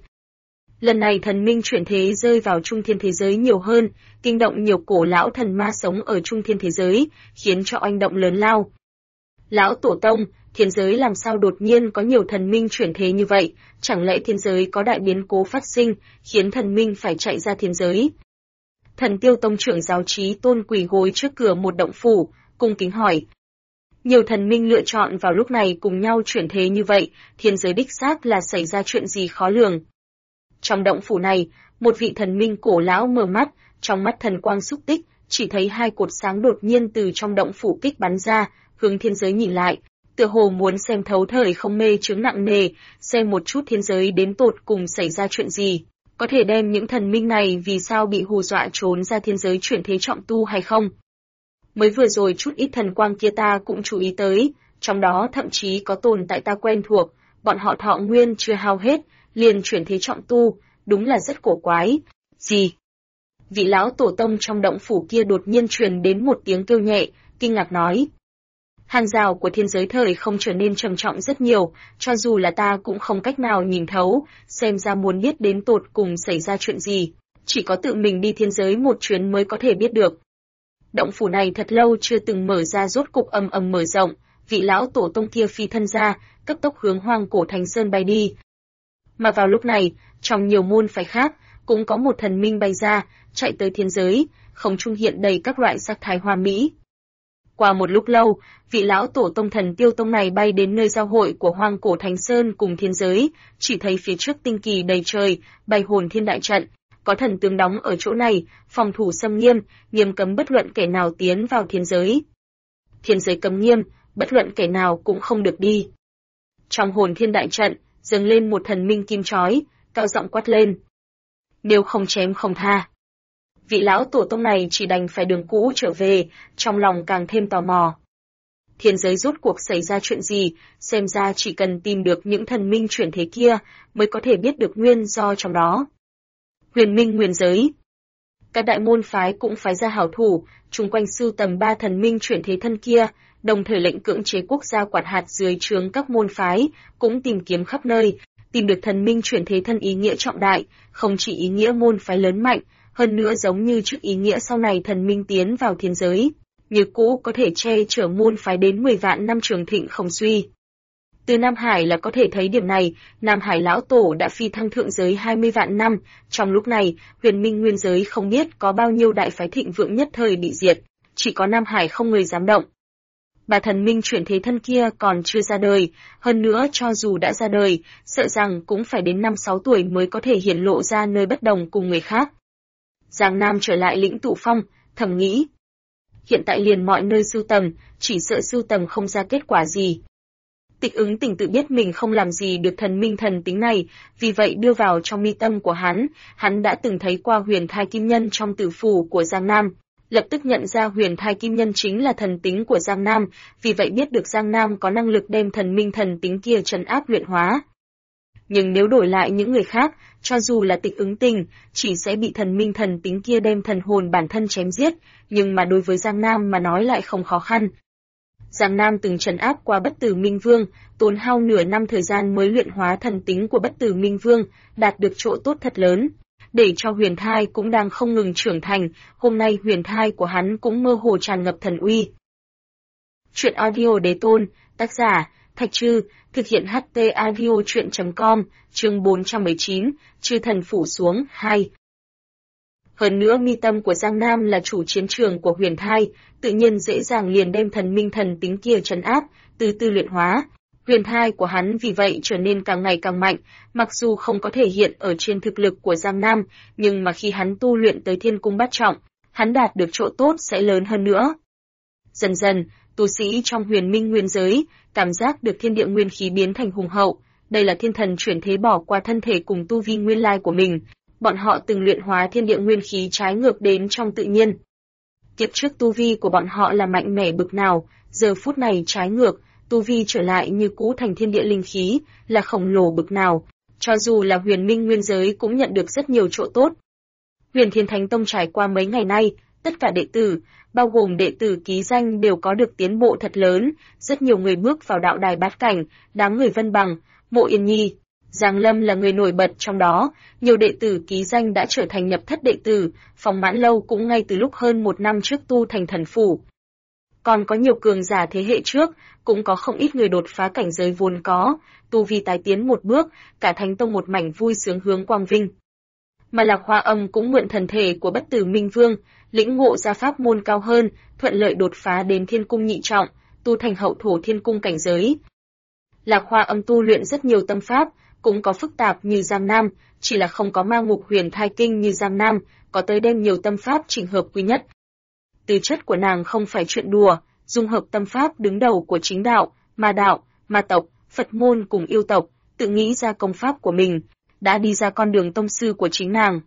Lần này thần minh chuyển thế rơi vào trung thiên thế giới nhiều hơn, kinh động nhiều cổ lão thần ma sống ở trung thiên thế giới, khiến cho oanh động lớn lao. Lão Tổ Tông, thiên giới làm sao đột nhiên có nhiều thần minh chuyển thế như vậy, chẳng lẽ thiên giới có đại biến cố phát sinh, khiến thần minh phải chạy ra thiên giới? Thần Tiêu Tông trưởng giáo Chí Tôn quỳ gối trước cửa một động phủ, cung kính hỏi. Nhiều thần minh lựa chọn vào lúc này cùng nhau chuyển thế như vậy, thiên giới đích xác là xảy ra chuyện gì khó lường. Trong động phủ này, một vị thần minh cổ lão mở mắt, trong mắt thần quang xúc tích, chỉ thấy hai cột sáng đột nhiên từ trong động phủ kích bắn ra, hướng thiên giới nhìn lại, tựa hồ muốn xem thấu thời không mê chướng nặng nề, xem một chút thiên giới đến tột cùng xảy ra chuyện gì, có thể đem những thần minh này vì sao bị hù dọa trốn ra thiên giới chuyển thế trọng tu hay không. Mới vừa rồi chút ít thần quang kia ta cũng chú ý tới, trong đó thậm chí có tồn tại ta quen thuộc, bọn họ thọ nguyên chưa hao hết, liền chuyển thế trọng tu, đúng là rất cổ quái. Gì? Vị lão tổ tông trong động phủ kia đột nhiên truyền đến một tiếng kêu nhẹ, kinh ngạc nói. Hàng rào của thiên giới thời không trở nên trầm trọng rất nhiều, cho dù là ta cũng không cách nào nhìn thấu, xem ra muốn biết đến tột cùng xảy ra chuyện gì, chỉ có tự mình đi thiên giới một chuyến mới có thể biết được. Động phủ này thật lâu chưa từng mở ra rốt cục ầm ầm mở rộng, vị lão tổ tông kia phi thân ra, cấp tốc hướng Hoang Cổ Thành Sơn bay đi. Mà vào lúc này, trong nhiều môn phái khác, cũng có một thần minh bay ra, chạy tới thiên giới, không trung hiện đầy các loại sắc thái hoa mỹ. Qua một lúc lâu, vị lão tổ tông Thần Tiêu Tông này bay đến nơi giao hội của Hoang Cổ Thành Sơn cùng thiên giới, chỉ thấy phía trước tinh kỳ đầy trời, bày hồn thiên đại trận, có thần tướng đóng ở chỗ này, phòng thủ xâm nghiêm, nghiêm cấm bất luận kẻ nào tiến vào thiên giới. Thiên giới cấm nghiêm, bất luận kẻ nào cũng không được đi. Trong hồn thiên đại trận, dâng lên một thần minh kim chói, cao giọng quát lên. Nếu không chém không tha. Vị lão tổ tông này chỉ đành phải đường cũ trở về, trong lòng càng thêm tò mò. Thiên giới rốt cuộc xảy ra chuyện gì, xem ra chỉ cần tìm được những thần minh chuyển thế kia, mới có thể biết được nguyên do trong đó. Huyền minh nguyên giới. Các đại môn phái cũng phái ra hảo thủ, chung quanh sưu tầm 3 thần minh chuyển thế thân kia, đồng thời lệnh cưỡng chế quốc gia quản hạt dưới trướng các môn phái, cũng tìm kiếm khắp nơi, tìm được thần minh chuyển thế thân ý nghĩa trọng đại, không chỉ ý nghĩa môn phái lớn mạnh, hơn nữa giống như trước ý nghĩa sau này thần minh tiến vào thiên giới, như cũ có thể che chở môn phái đến 10 vạn năm trường thịnh không suy. Từ Nam Hải là có thể thấy điểm này, Nam Hải lão tổ đã phi thăng thượng giới 20 vạn năm, trong lúc này, huyền minh nguyên giới không biết có bao nhiêu đại phái thịnh vượng nhất thời bị diệt, chỉ có Nam Hải không người dám động. Bà thần minh chuyển thế thân kia còn chưa ra đời, hơn nữa cho dù đã ra đời, sợ rằng cũng phải đến 5-6 tuổi mới có thể hiển lộ ra nơi bất đồng cùng người khác. Giang Nam trở lại lĩnh tụ phong, thầm nghĩ. Hiện tại liền mọi nơi sưu tầm, chỉ sợ sưu tầm không ra kết quả gì. Tịch Ứng Tình tự biết mình không làm gì được thần minh thần tính này, vì vậy đưa vào trong mi tâm của hắn đã từng thấy qua huyền thai kim nhân trong tử phủ của Giang Nam, lập tức nhận ra huyền thai kim nhân chính là thần tính của Giang Nam, vì vậy biết được Giang Nam có năng lực đem thần minh thần tính kia trấn áp luyện hóa. Nhưng nếu đổi lại những người khác, cho dù là Tịch Ứng Tình, chỉ sẽ bị thần minh thần tính kia đem thần hồn bản thân chém giết, nhưng mà đối với Giang Nam mà nói lại không khó khăn. Giang Nam từng trấn áp qua Bất Tử Minh Vương, tốn hao nửa năm thời gian mới luyện hóa thần tính của Bất Tử Minh Vương, đạt được chỗ tốt thật lớn. Để cho huyền thai cũng đang không ngừng trưởng thành, hôm nay huyền thai của hắn cũng mơ hồ tràn ngập thần uy. Chuyện audio Đế Tôn, tác giả, Thạch Trư, thực hiện HT audio chuyện.com, chương 419, Chư Thần Phủ Xuống, 2. Hơn nữa mi tâm của Giang Nam là chủ chiến trường của huyền thai, tự nhiên dễ dàng liền đem thần minh thần tính kia trấn áp, từ từ luyện hóa. Huyền thai của hắn vì vậy trở nên càng ngày càng mạnh, mặc dù không có thể hiện ở trên thực lực của Giang Nam, nhưng mà khi hắn tu luyện tới thiên cung bát trọng, hắn đạt được chỗ tốt sẽ lớn hơn nữa. Dần dần, tu sĩ trong huyền minh nguyên giới, cảm giác được thiên địa nguyên khí biến thành hùng hậu, đây là thiên thần chuyển thế bỏ qua thân thể cùng tu vi nguyên lai của mình. Bọn họ từng luyện hóa thiên địa nguyên khí trái ngược đến trong tự nhiên. Kiếp trước tu vi của bọn họ là mạnh mẽ bực nào, giờ phút này trái ngược, tu vi trở lại như cũ thành thiên địa linh khí, là khổng lồ bực nào, cho dù là huyền minh nguyên giới cũng nhận được rất nhiều chỗ tốt. Huyền Thiên Thánh Tông trải qua mấy ngày nay, tất cả đệ tử, bao gồm đệ tử ký danh đều có được tiến bộ thật lớn, rất nhiều người bước vào đạo đài bát cảnh, đám người Vân Bằng, Mộ Yên Nhi, Giang Lâm là người nổi bật trong đó, nhiều đệ tử ký danh đã trở thành nhập thất đệ tử, Phong Mãn Lâu cũng ngay từ lúc hơn 1 năm trước tu thành thần phủ. Còn có nhiều cường giả thế hệ trước, cũng có không ít người đột phá cảnh giới vốn có, tu vi tái tiến một bước, cả Thánh Tông một mảnh vui sướng hướng quang vinh. Mà Lạc Hoa Âm cũng mượn thần thể của Bất Tử Minh Vương, lĩnh ngộ ra pháp môn cao hơn, thuận lợi đột phá đến Thiên Cung nhị trọng, tu thành hậu thổ Thiên Cung cảnh giới. Lạc Hoa Âm tu luyện rất nhiều tâm pháp, cũng có phức tạp như Giang Nam, chỉ là không có ma ngục huyền thai kinh như Giang Nam, có tới đem nhiều tâm pháp chỉnh hợp quy nhất. Tư chất của nàng không phải chuyện đùa, dung hợp tâm pháp đứng đầu của chính đạo, ma tộc, Phật môn cùng yêu tộc, tự nghĩ ra công pháp của mình, đã đi ra con đường tông sư của chính nàng.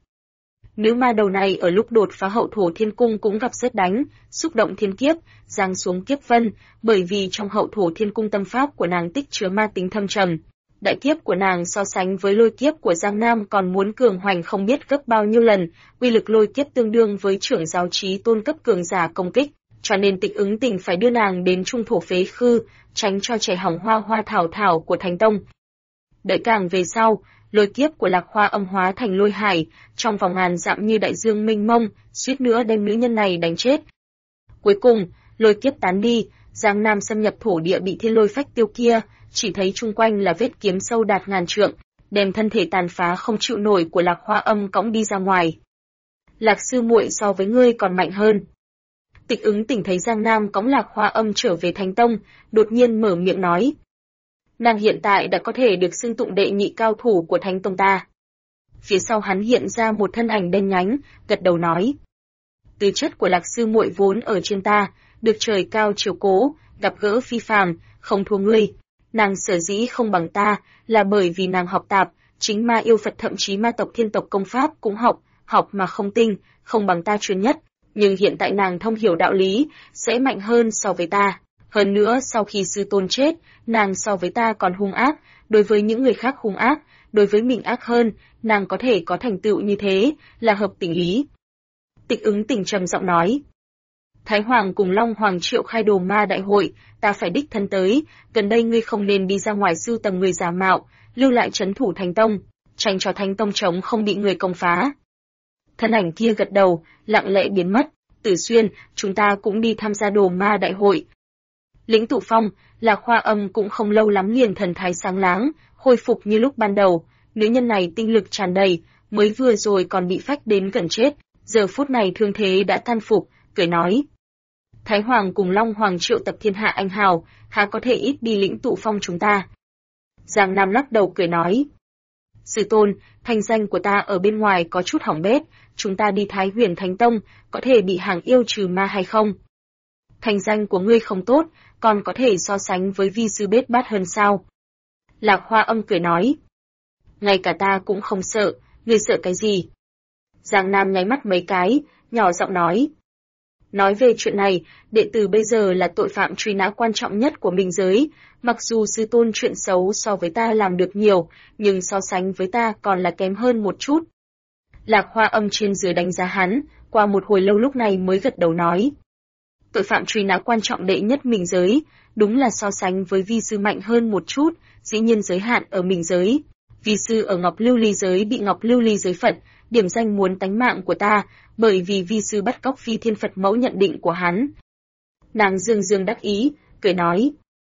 Nữ ma đầu này ở lúc đột phá hậu thổ Thiên Cung cũng gặp sét đánh, xúc động thiên kiếp, giáng xuống kiếp vân, bởi vì trong hậu thổ Thiên Cung tâm pháp của nàng tích chứa ma tính thâm trầm. Đại kiếp của nàng so sánh với lôi kiếp của Giang Nam còn muốn cường hoành không biết gấp bao nhiêu lần, uy lực lôi kiếp tương đương với trưởng giáo trí tôn cấp cường giả công kích, cho nên Tịch Ứng Tình phải đưa nàng đến trung thổ phế khư, tránh cho chảy hỏng hoa thảo của Thánh Tông. Đợi càng về sau, lôi kiếp của Lạc Hoa Âm hóa thành lôi hải, trong vòng ngàn dặm như đại dương mênh mông, suýt nữa đem nữ nhân này đánh chết. Cuối cùng, lôi kiếp tán đi, Giang Nam xâm nhập thổ địa bị thiên lôi phách tiêu kia, chỉ thấy chung quanh là vết kiếm sâu đạt ngàn trượng, đem thân thể tàn phá không chịu nổi của Lạc Hoa Âm cõng đi ra ngoài. Lạc sư muội so với ngươi còn mạnh hơn. Tịch Ứng Tình thấy Giang Nam cõng Lạc Hoa Âm trở về Thánh Tông, đột nhiên mở miệng nói. Nàng hiện tại đã có thể được xưng tụng đệ nhị cao thủ của Thánh Tông ta. Phía sau hắn hiện ra một thân ảnh đen nhánh, gật đầu nói. Tư chất của Lạc sư muội vốn ở trên ta, được trời cao chiếu cố, gặp gỡ phi phàm, không thua ngươi. Nàng sở dĩ không bằng ta, là bởi vì nàng học tạp, chính ma yêu Phật thậm chí ma tộc thiên tộc công pháp cũng học mà không tinh, không bằng ta chuyên nhất. Nhưng hiện tại nàng thông hiểu đạo lý, sẽ mạnh hơn so với ta. Hơn nữa sau khi sư tôn chết, nàng so với ta còn hung ác, đối với những người khác hung ác, đối với mình ác hơn, nàng có thể có thành tựu như thế, là hợp tình lý. Tịch Ứng Tình trầm giọng nói. Thái Hoàng cùng Long Hoàng triệu khai đồ ma đại hội, ta phải đích thân tới, gần đây ngươi không nên đi ra ngoài sưu tầm người giả mạo, lưu lại trấn thủ Thánh Tông, tránh cho Thánh Tông trống không bị người công phá. Thân ảnh kia gật đầu, lặng lẽ biến mất. Tử Xuyên, chúng ta cũng đi tham gia đồ ma đại hội. Lĩnh Tụ Phong, Lạc Hoa Âm cũng không lâu lắm liền thần thái sáng láng, khôi phục như lúc ban đầu. Nữ nhân này tinh lực tràn đầy, mới vừa rồi còn bị phách đến gần chết, giờ phút này thương thế đã tan phục, cười nói. Thái Hoàng cùng Long Hoàng triệu tập thiên hạ anh hào, há có thể ít đi Lĩnh Tụ Phong chúng ta. Giang Nam lắc đầu cười nói. Sư tôn, thanh danh của ta ở bên ngoài có chút hỏng bét, chúng ta đi Thái Huyền Thánh Tông, có thể bị hàng yêu trừ ma hay không? Thanh danh của ngươi không tốt, còn có thể so sánh với vi sư bết bát hơn sao? Lạc Hoa Âm cười nói. Ngay cả ta cũng không sợ, ngươi sợ cái gì? Giang Nam nháy mắt mấy cái, nhỏ giọng nói. Nói về chuyện này, đệ tử bây giờ là tội phạm truy nã quan trọng nhất của minh giới, mặc dù sư tôn chuyện xấu so với ta làm được nhiều, nhưng so sánh với ta còn là kém hơn một chút. Lạc Hoa Âm trên dưới đánh giá hắn, qua một hồi lâu lúc này mới gật đầu nói. Tội phạm truy nã quan trọng đệ nhất minh giới, đúng là so sánh với vi sư mạnh hơn một chút, dĩ nhiên giới hạn ở minh giới. Vi sư ở Ngọc Lưu Ly giới bị Ngọc Lưu Ly giới phận, điểm danh muốn tánh mạng của ta, bởi vì vi sư bắt cóc Phi Thiên Phật mẫu nhận định của hắn. Nàng dương dương đắc ý, cười nói.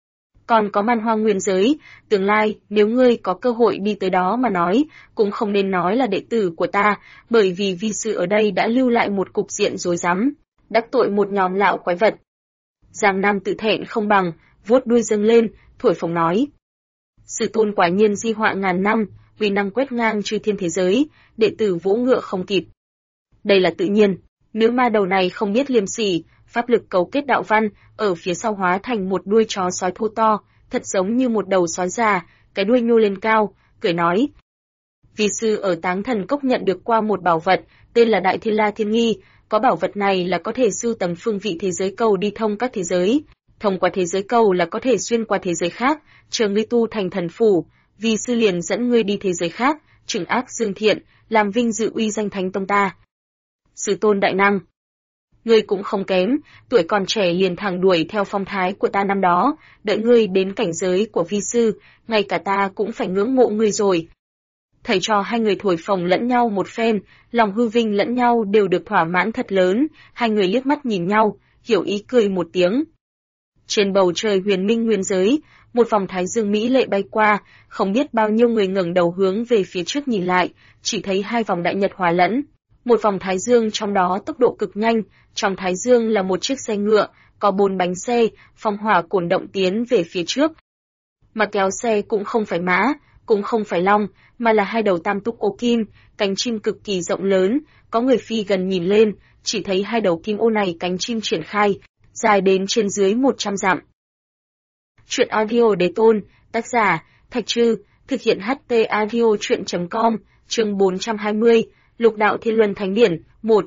Còn có Man Hoang Nguyên giới, tương lai, nếu ngươi có cơ hội đi tới đó mà nói, cũng không nên nói là đệ tử của ta, bởi vì vi sư ở đây đã lưu lại một cục diện rối rắm, đắc tội một nhóm lão quái vật. Giang Nam tự thẹn không bằng, vuốt đuôi dâng lên, thổi phồng nói. Sư tôn quả nhiên di họa ngàn năm, uy năng quét ngang chư thiên thế giới, đệ tử vỗ ngựa không kịp. Đây là tự nhiên, nữ ma đầu này không biết liêm sỉ, pháp lực cấu kết đạo văn, ở phía sau hóa thành một đuôi chó sói thô to, thật giống như một đầu sói già, cái đuôi nhô lên cao, cười nói. Vi sư ở Táng Thần Cốc nhận được qua một bảo vật, tên là Đại Thiên La Thiên Nghi, có bảo vật này là có thể sưu tầm phương vị thế giới cầu đi thông các thế giới, thông qua thế giới cầu là có thể xuyên qua thế giới khác, chờ ngươi tu thành thần phủ, vi sư liền dẫn ngươi đi thế giới khác, trừng ác dương thiện, làm vinh dự uy danh thánh tông ta. Sư tôn đại năng, ngươi cũng không kém, tuổi còn trẻ liền thẳng đuổi theo phong thái của ta năm đó, đợi ngươi đến cảnh giới của vi sư, ngay cả ta cũng phải ngưỡng mộ ngươi rồi. Thầy trò hai người thổi phồng lẫn nhau một phen, lòng hư vinh lẫn nhau đều được thỏa mãn thật lớn, hai người liếc mắt nhìn nhau, hiểu ý cười một tiếng. Trên bầu trời huyền minh nguyên giới, một vòng thái dương mỹ lệ bay qua, không biết bao nhiêu người ngẩng đầu hướng về phía trước nhìn lại, chỉ thấy hai vòng đại nhật hòa lẫn. Một vòng thái dương trong đó tốc độ cực nhanh, trong thái dương là một chiếc xe ngựa, có 4 bánh xe, phong hỏa cổn động tiến về phía trước. Mà kéo xe cũng không phải mã, cũng không phải long, mà là hai đầu tam túc ô kim, cánh chim cực kỳ rộng lớn, có người phi gần nhìn lên, chỉ thấy hai đầu kim ô này cánh chim triển khai, dài đến trên dưới 100 dặm. Chuyện audio đế tôn, tác giả, Thạch Trư, thực hiện HT audio chuyện.com, chương 420, Lục đạo Thiên Luân Thánh Điển, 1.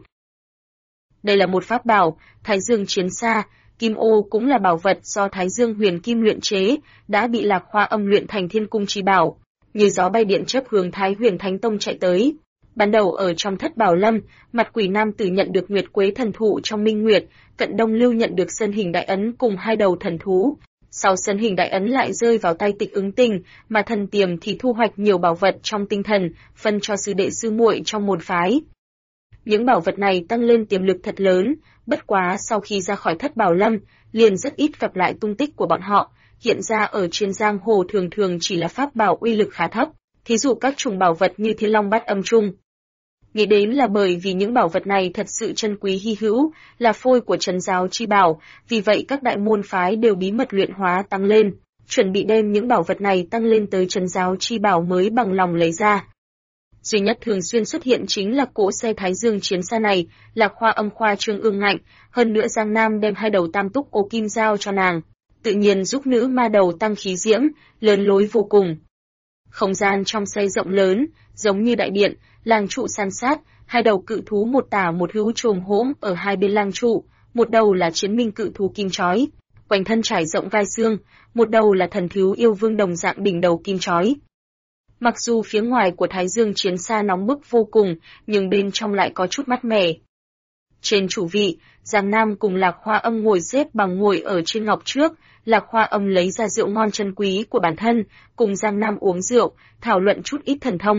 Đây là một pháp bảo, Thái Dương Chiến Xa, kim ô cũng là bảo vật do Thái Dương Huyền Kim luyện chế, đã bị Lạc Hoa Âm luyện thành Thiên Cung chi bảo, như gió bay điện chớp hướng Thái Huyền Thánh Tông chạy tới. Ban đầu ở trong Thất Bảo Lâm, Mặt Quỷ Nam Tử nhận được Nguyệt Quế thần thụ trong Minh Nguyệt, Cận Đông Lưu nhận được Sơn Hình Đại Ấn cùng hai đầu thần thú. Sau Sơn Hình Đại Ấn lại rơi vào tay Tịch Ứng Tình, mà Thần Tiềm thì thu hoạch nhiều bảo vật trong tinh thần, phân cho sư đệ sư muội trong môn phái. Những bảo vật này tăng lên tiềm lực thật lớn, bất quá sau khi ra khỏi Thất Bảo Lâm, liền rất ít gặp lại tung tích của bọn họ, hiện ra ở trên giang hồ thường thường chỉ là pháp bảo uy lực khá thấp, thí dụ các chủng bảo vật như Thiên Long Bát Âm Trung. Nghĩ đến là bởi vì những bảo vật này thật sự chân quý hy hữu, là phôi của trấn giáo chi bảo, vì vậy các đại môn phái đều bí mật luyện hóa tăng lên, chuẩn bị đem những bảo vật này tăng lên tới trấn giáo chi bảo mới bằng lòng lấy ra. Duy nhất thường xuyên xuất hiện chính là cỗ xe Thái Dương Chiến Xa này, là Khoa Âm khoa trương ương ngạnh, hơn nữa Giang Nam đem hai đầu tam túc ô kim giao cho nàng, tự nhiên giúp nữ ma đầu tăng khí diễm, lớn lối vô cùng. Không gian trong xe rộng lớn, giống như đại điện, làng trụ san sát, hai đầu cự thú một tả một hữu chồm hỗn ở hai bên làng trụ, một đầu là chiến minh cự thú kim chói, quanh thân trải rộng vai xương, một đầu là thần thú yêu vương đồng dạng đỉnh đầu kim chói. Mặc dù phía ngoài của Thái Dương Chiến Xa nóng bức vô cùng, nhưng bên trong lại có chút mát mẻ. Trên chủ vị, Giang Nam cùng Lạc Hoa Âm ngồi xếp bằng ngồi ở trên ngọc trước, Lạc Hoa Âm lấy ra rượu ngon chân quý của bản thân, cùng Giang Nam uống rượu, thảo luận chút ít thần thông.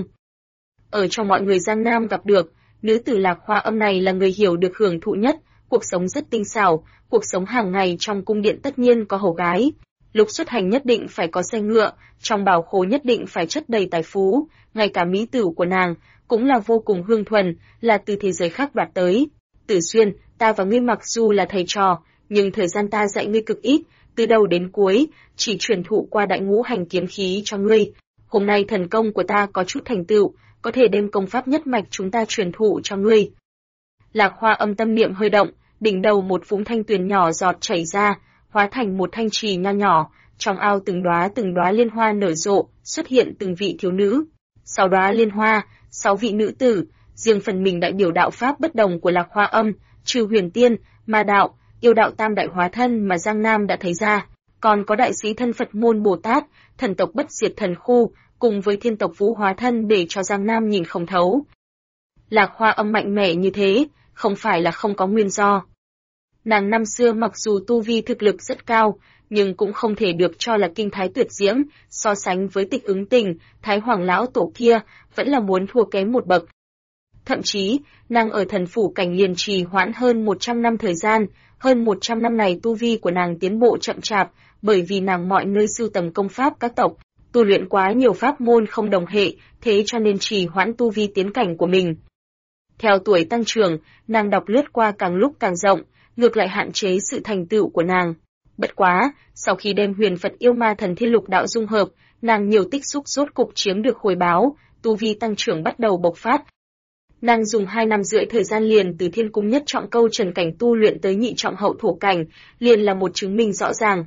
Ở trong mọi người Giang Nam gặp được, nữ tử Lạc Hoa Âm này là người hiểu được hưởng thụ nhất, cuộc sống rất tinh xảo, cuộc sống hàng ngày trong cung điện tất nhiên có hầu gái. Lúc xuất hành nhất định phải có xe ngựa, trong bảo khố nhất định phải chất đầy tài phú, ngay cả mỹ tử của nàng cũng là vô cùng hương thuần, là từ thế giới khác đoạt tới. Tử Xuyên, ta và ngươi mặc dù là thầy trò, nhưng thời gian ta dạy ngươi cực ít, từ đầu đến cuối, chỉ truyền thụ qua đại ngũ hành kiếm khí cho ngươi. Hôm nay thần công của ta có chút thành tựu, có thể đem công pháp nhất mạch chúng ta truyền thụ cho ngươi. Lạc Hoa Âm tâm niệm hơi động, đỉnh đầu một vũng thanh tuyền nhỏ giọt chảy ra, hóa thành một thanh trì nho nhỏ, trong ao từng đóa liên hoa nở rộ, xuất hiện từng vị thiếu nữ. 6 đóa liên hoa, 6 vị nữ tử, riêng phần mình đại biểu đạo pháp bất đồng của Lạc Hoa Âm, trừ huyền tiên, ma đạo, yêu đạo tam đại hóa thân mà Giang Nam đã thấy ra, còn có đại sĩ thân Phật môn Bồ Tát, thần tộc bất diệt thần khu, cùng với thiên tộc vũ hóa thân để cho Giang Nam nhìn không thấu. Lạc Hoa Âm mạnh mẽ như thế, không phải là không có nguyên do. Nàng năm xưa mặc dù tu vi thực lực rất cao, nhưng cũng không thể được cho là kinh thái tuyệt diễm, so sánh với Tịch Ứng Tình, Thái Hoàng lão tổ kia, vẫn là muốn thua kém một bậc. Thậm chí, nàng ở thần phủ cảnh liền trì hoãn hơn 100 năm thời gian, hơn 100 năm này tu vi của nàng tiến bộ chậm chạp, bởi vì nàng mọi nơi sưu tầm công pháp các tộc, tu luyện quá nhiều pháp môn không đồng hệ, thế cho nên trì hoãn tu vi tiến cảnh của mình. Theo tuổi tăng trưởng, nàng đọc lướt qua càng lúc càng rộng, ngược lại hạn chế sự thành tựu của nàng. Bất quá, sau khi đem huyền Phật yêu ma thần thiên lục đạo dung hợp, nàng nhiều tích xúc rốt cục chiếm được hồi báo, tu vi tăng trưởng bắt đầu bộc phát. Nàng dùng 2 năm rưỡi thời gian liền từ thiên cung nhất trọng câu trần cảnh tu luyện tới nhị trọng hậu thổ cảnh, liền là một chứng minh rõ ràng.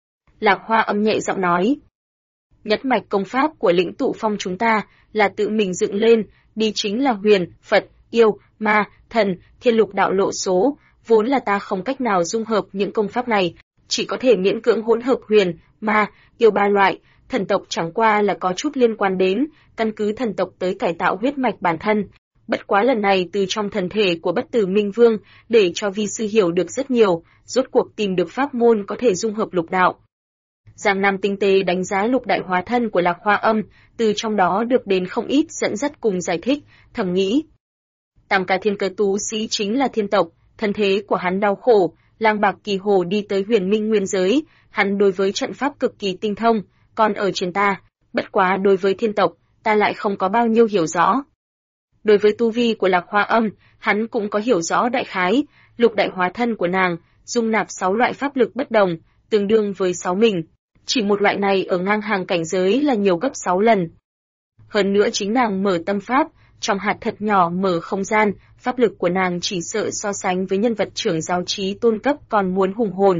Lạc Hoa Âm nhẹ giọng nói. Nhất mạch công pháp của lĩnh tụ phong chúng ta là tự mình dựng lên, đi chính là huyền, Phật, yêu, ma, thần, thiên lục đạo lộ số, vốn là ta không cách nào dung hợp những công pháp này, chỉ có thể miễn cưỡng hỗn hợp huyền, ma, yêu ba loại, thần tộc chẳng qua là có chút liên quan đến, căn cứ thần tộc tới cải tạo huyết mạch bản thân. Bất quá lần này từ trong thần thể của Bất Tử Minh Vương, để cho vi sư hiểu được rất nhiều, rốt cuộc tìm được pháp môn có thể dung hợp lục đạo. Giang Nam tinh tế đánh giá lục đại hóa thân của Lạc Hoa Âm, từ trong đó được đến không ít dẫn dắt cùng giải thích, thầm nghĩ. Tam ca thiên cơ tú sĩ chính là thiên tộc, thân thế của hắn đau khổ, lang bạc kỳ hồ đi tới huyền minh nguyên giới, hắn đối với trận pháp cực kỳ tinh thông, còn ở trên ta, bất quá đối với thiên tộc, ta lại không có bao nhiêu hiểu rõ. Đối với tu vi của Lạc Hoa Âm, hắn cũng có hiểu rõ đại khái, lục đại hóa thân của nàng, dung nạp 6 loại pháp lực bất đồng, tương đương với 6 mình. Chỉ một loại này ở ngang hàng cảnh giới là nhiều gấp 6 lần. Hơn nữa chính nàng mở tâm pháp, trong hạt thật nhỏ mở không gian, pháp lực của nàng chỉ sợ so sánh với nhân vật trưởng giáo trí tôn cấp còn muốn hùng hồn.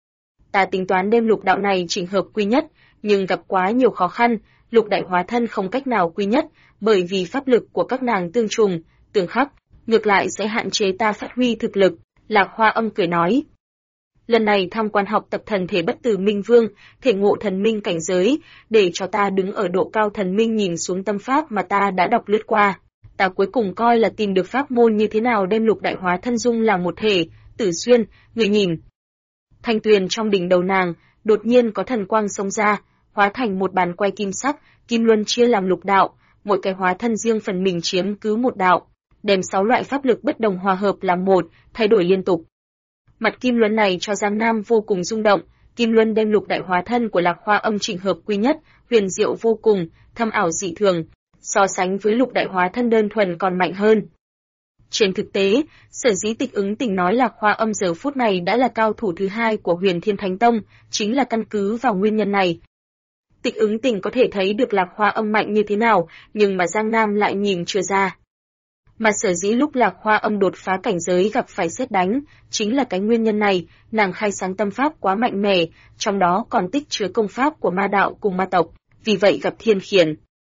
Ta tính toán đem lục đạo này chỉnh hợp quy nhất, nhưng gặp quá nhiều khó khăn, lục đại hóa thân không cách nào quy nhất, bởi vì pháp lực của các nàng tương trùng, tương khắc, ngược lại sẽ hạn chế ta phát huy thực lực, Lạc Hoa Âm cười nói. Lần này tham quan học tập thần thể Bất Tử Minh Vương, thể ngộ thần minh cảnh giới, để cho ta đứng ở độ cao thần minh nhìn xuống tâm pháp mà ta đã đọc lướt qua. Ta cuối cùng coi là tìm được pháp môn như thế nào đem lục đại hóa thân dung làm một thể, Tử Xuyên, người nhìn. Thanh tuyền trong đỉnh đầu nàng, đột nhiên có thần quang xông ra, hóa thành một bàn quay kim sắc, kim luân chia làm lục đạo, mỗi cái hóa thân riêng phần mình chiếm cứ một đạo, đem 6 loại pháp lực bất đồng hòa hợp làm một, thay đổi liên tục. Mặt kim luân này cho Giang Nam vô cùng rung động, kim luân đem lục đại hóa thân của Lạc Hoa Âm chỉnh hợp quy nhất, huyền diệu vô cùng, thâm ảo dị thường, so sánh với lục đại hóa thân đơn thuần còn mạnh hơn. Trên thực tế, sở dĩ Tịch Ứng Tình nói Lạc Hoa Âm giờ phút này đã là cao thủ thứ 2 của Huyền Thiên Thánh Tông, chính là căn cứ vào nguyên nhân này. Tịch Ứng Tình có thể thấy được Lạc Hoa Âm mạnh như thế nào, nhưng mà Giang Nam lại nhìn chưa ra. Mà sở dĩ lúc Lạc Hoa Âm đột phá cảnh giới gặp phải sét đánh, chính là cái nguyên nhân này, nàng khai sáng tâm pháp quá mạnh mẽ, trong đó còn tích chứa công pháp của ma đạo cùng ma tộc, vì vậy gặp thiên khiển.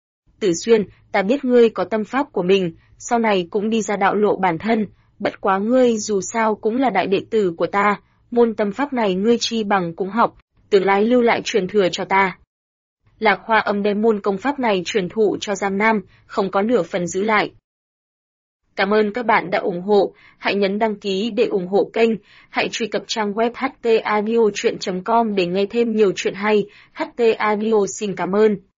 Tử Xuyên, ta biết ngươi có tâm pháp của mình, sau này cũng đi ra đạo lộ bản thân, bất quá ngươi dù sao cũng là đại đệ tử của ta, môn tâm pháp này ngươi chi bằng cũng học, tương lai lưu lại truyền thừa cho ta. Lạc Hoa Âm đem môn công pháp này truyền thụ cho Giang Nam, không có nửa phần giữ lại. Cảm ơn các bạn đã ủng hộ, hãy nhấn đăng ký để ủng hộ kênh, hãy truy cập trang web htaudio.com để nghe thêm nhiều chuyện hay, HT Audio xin cảm ơn.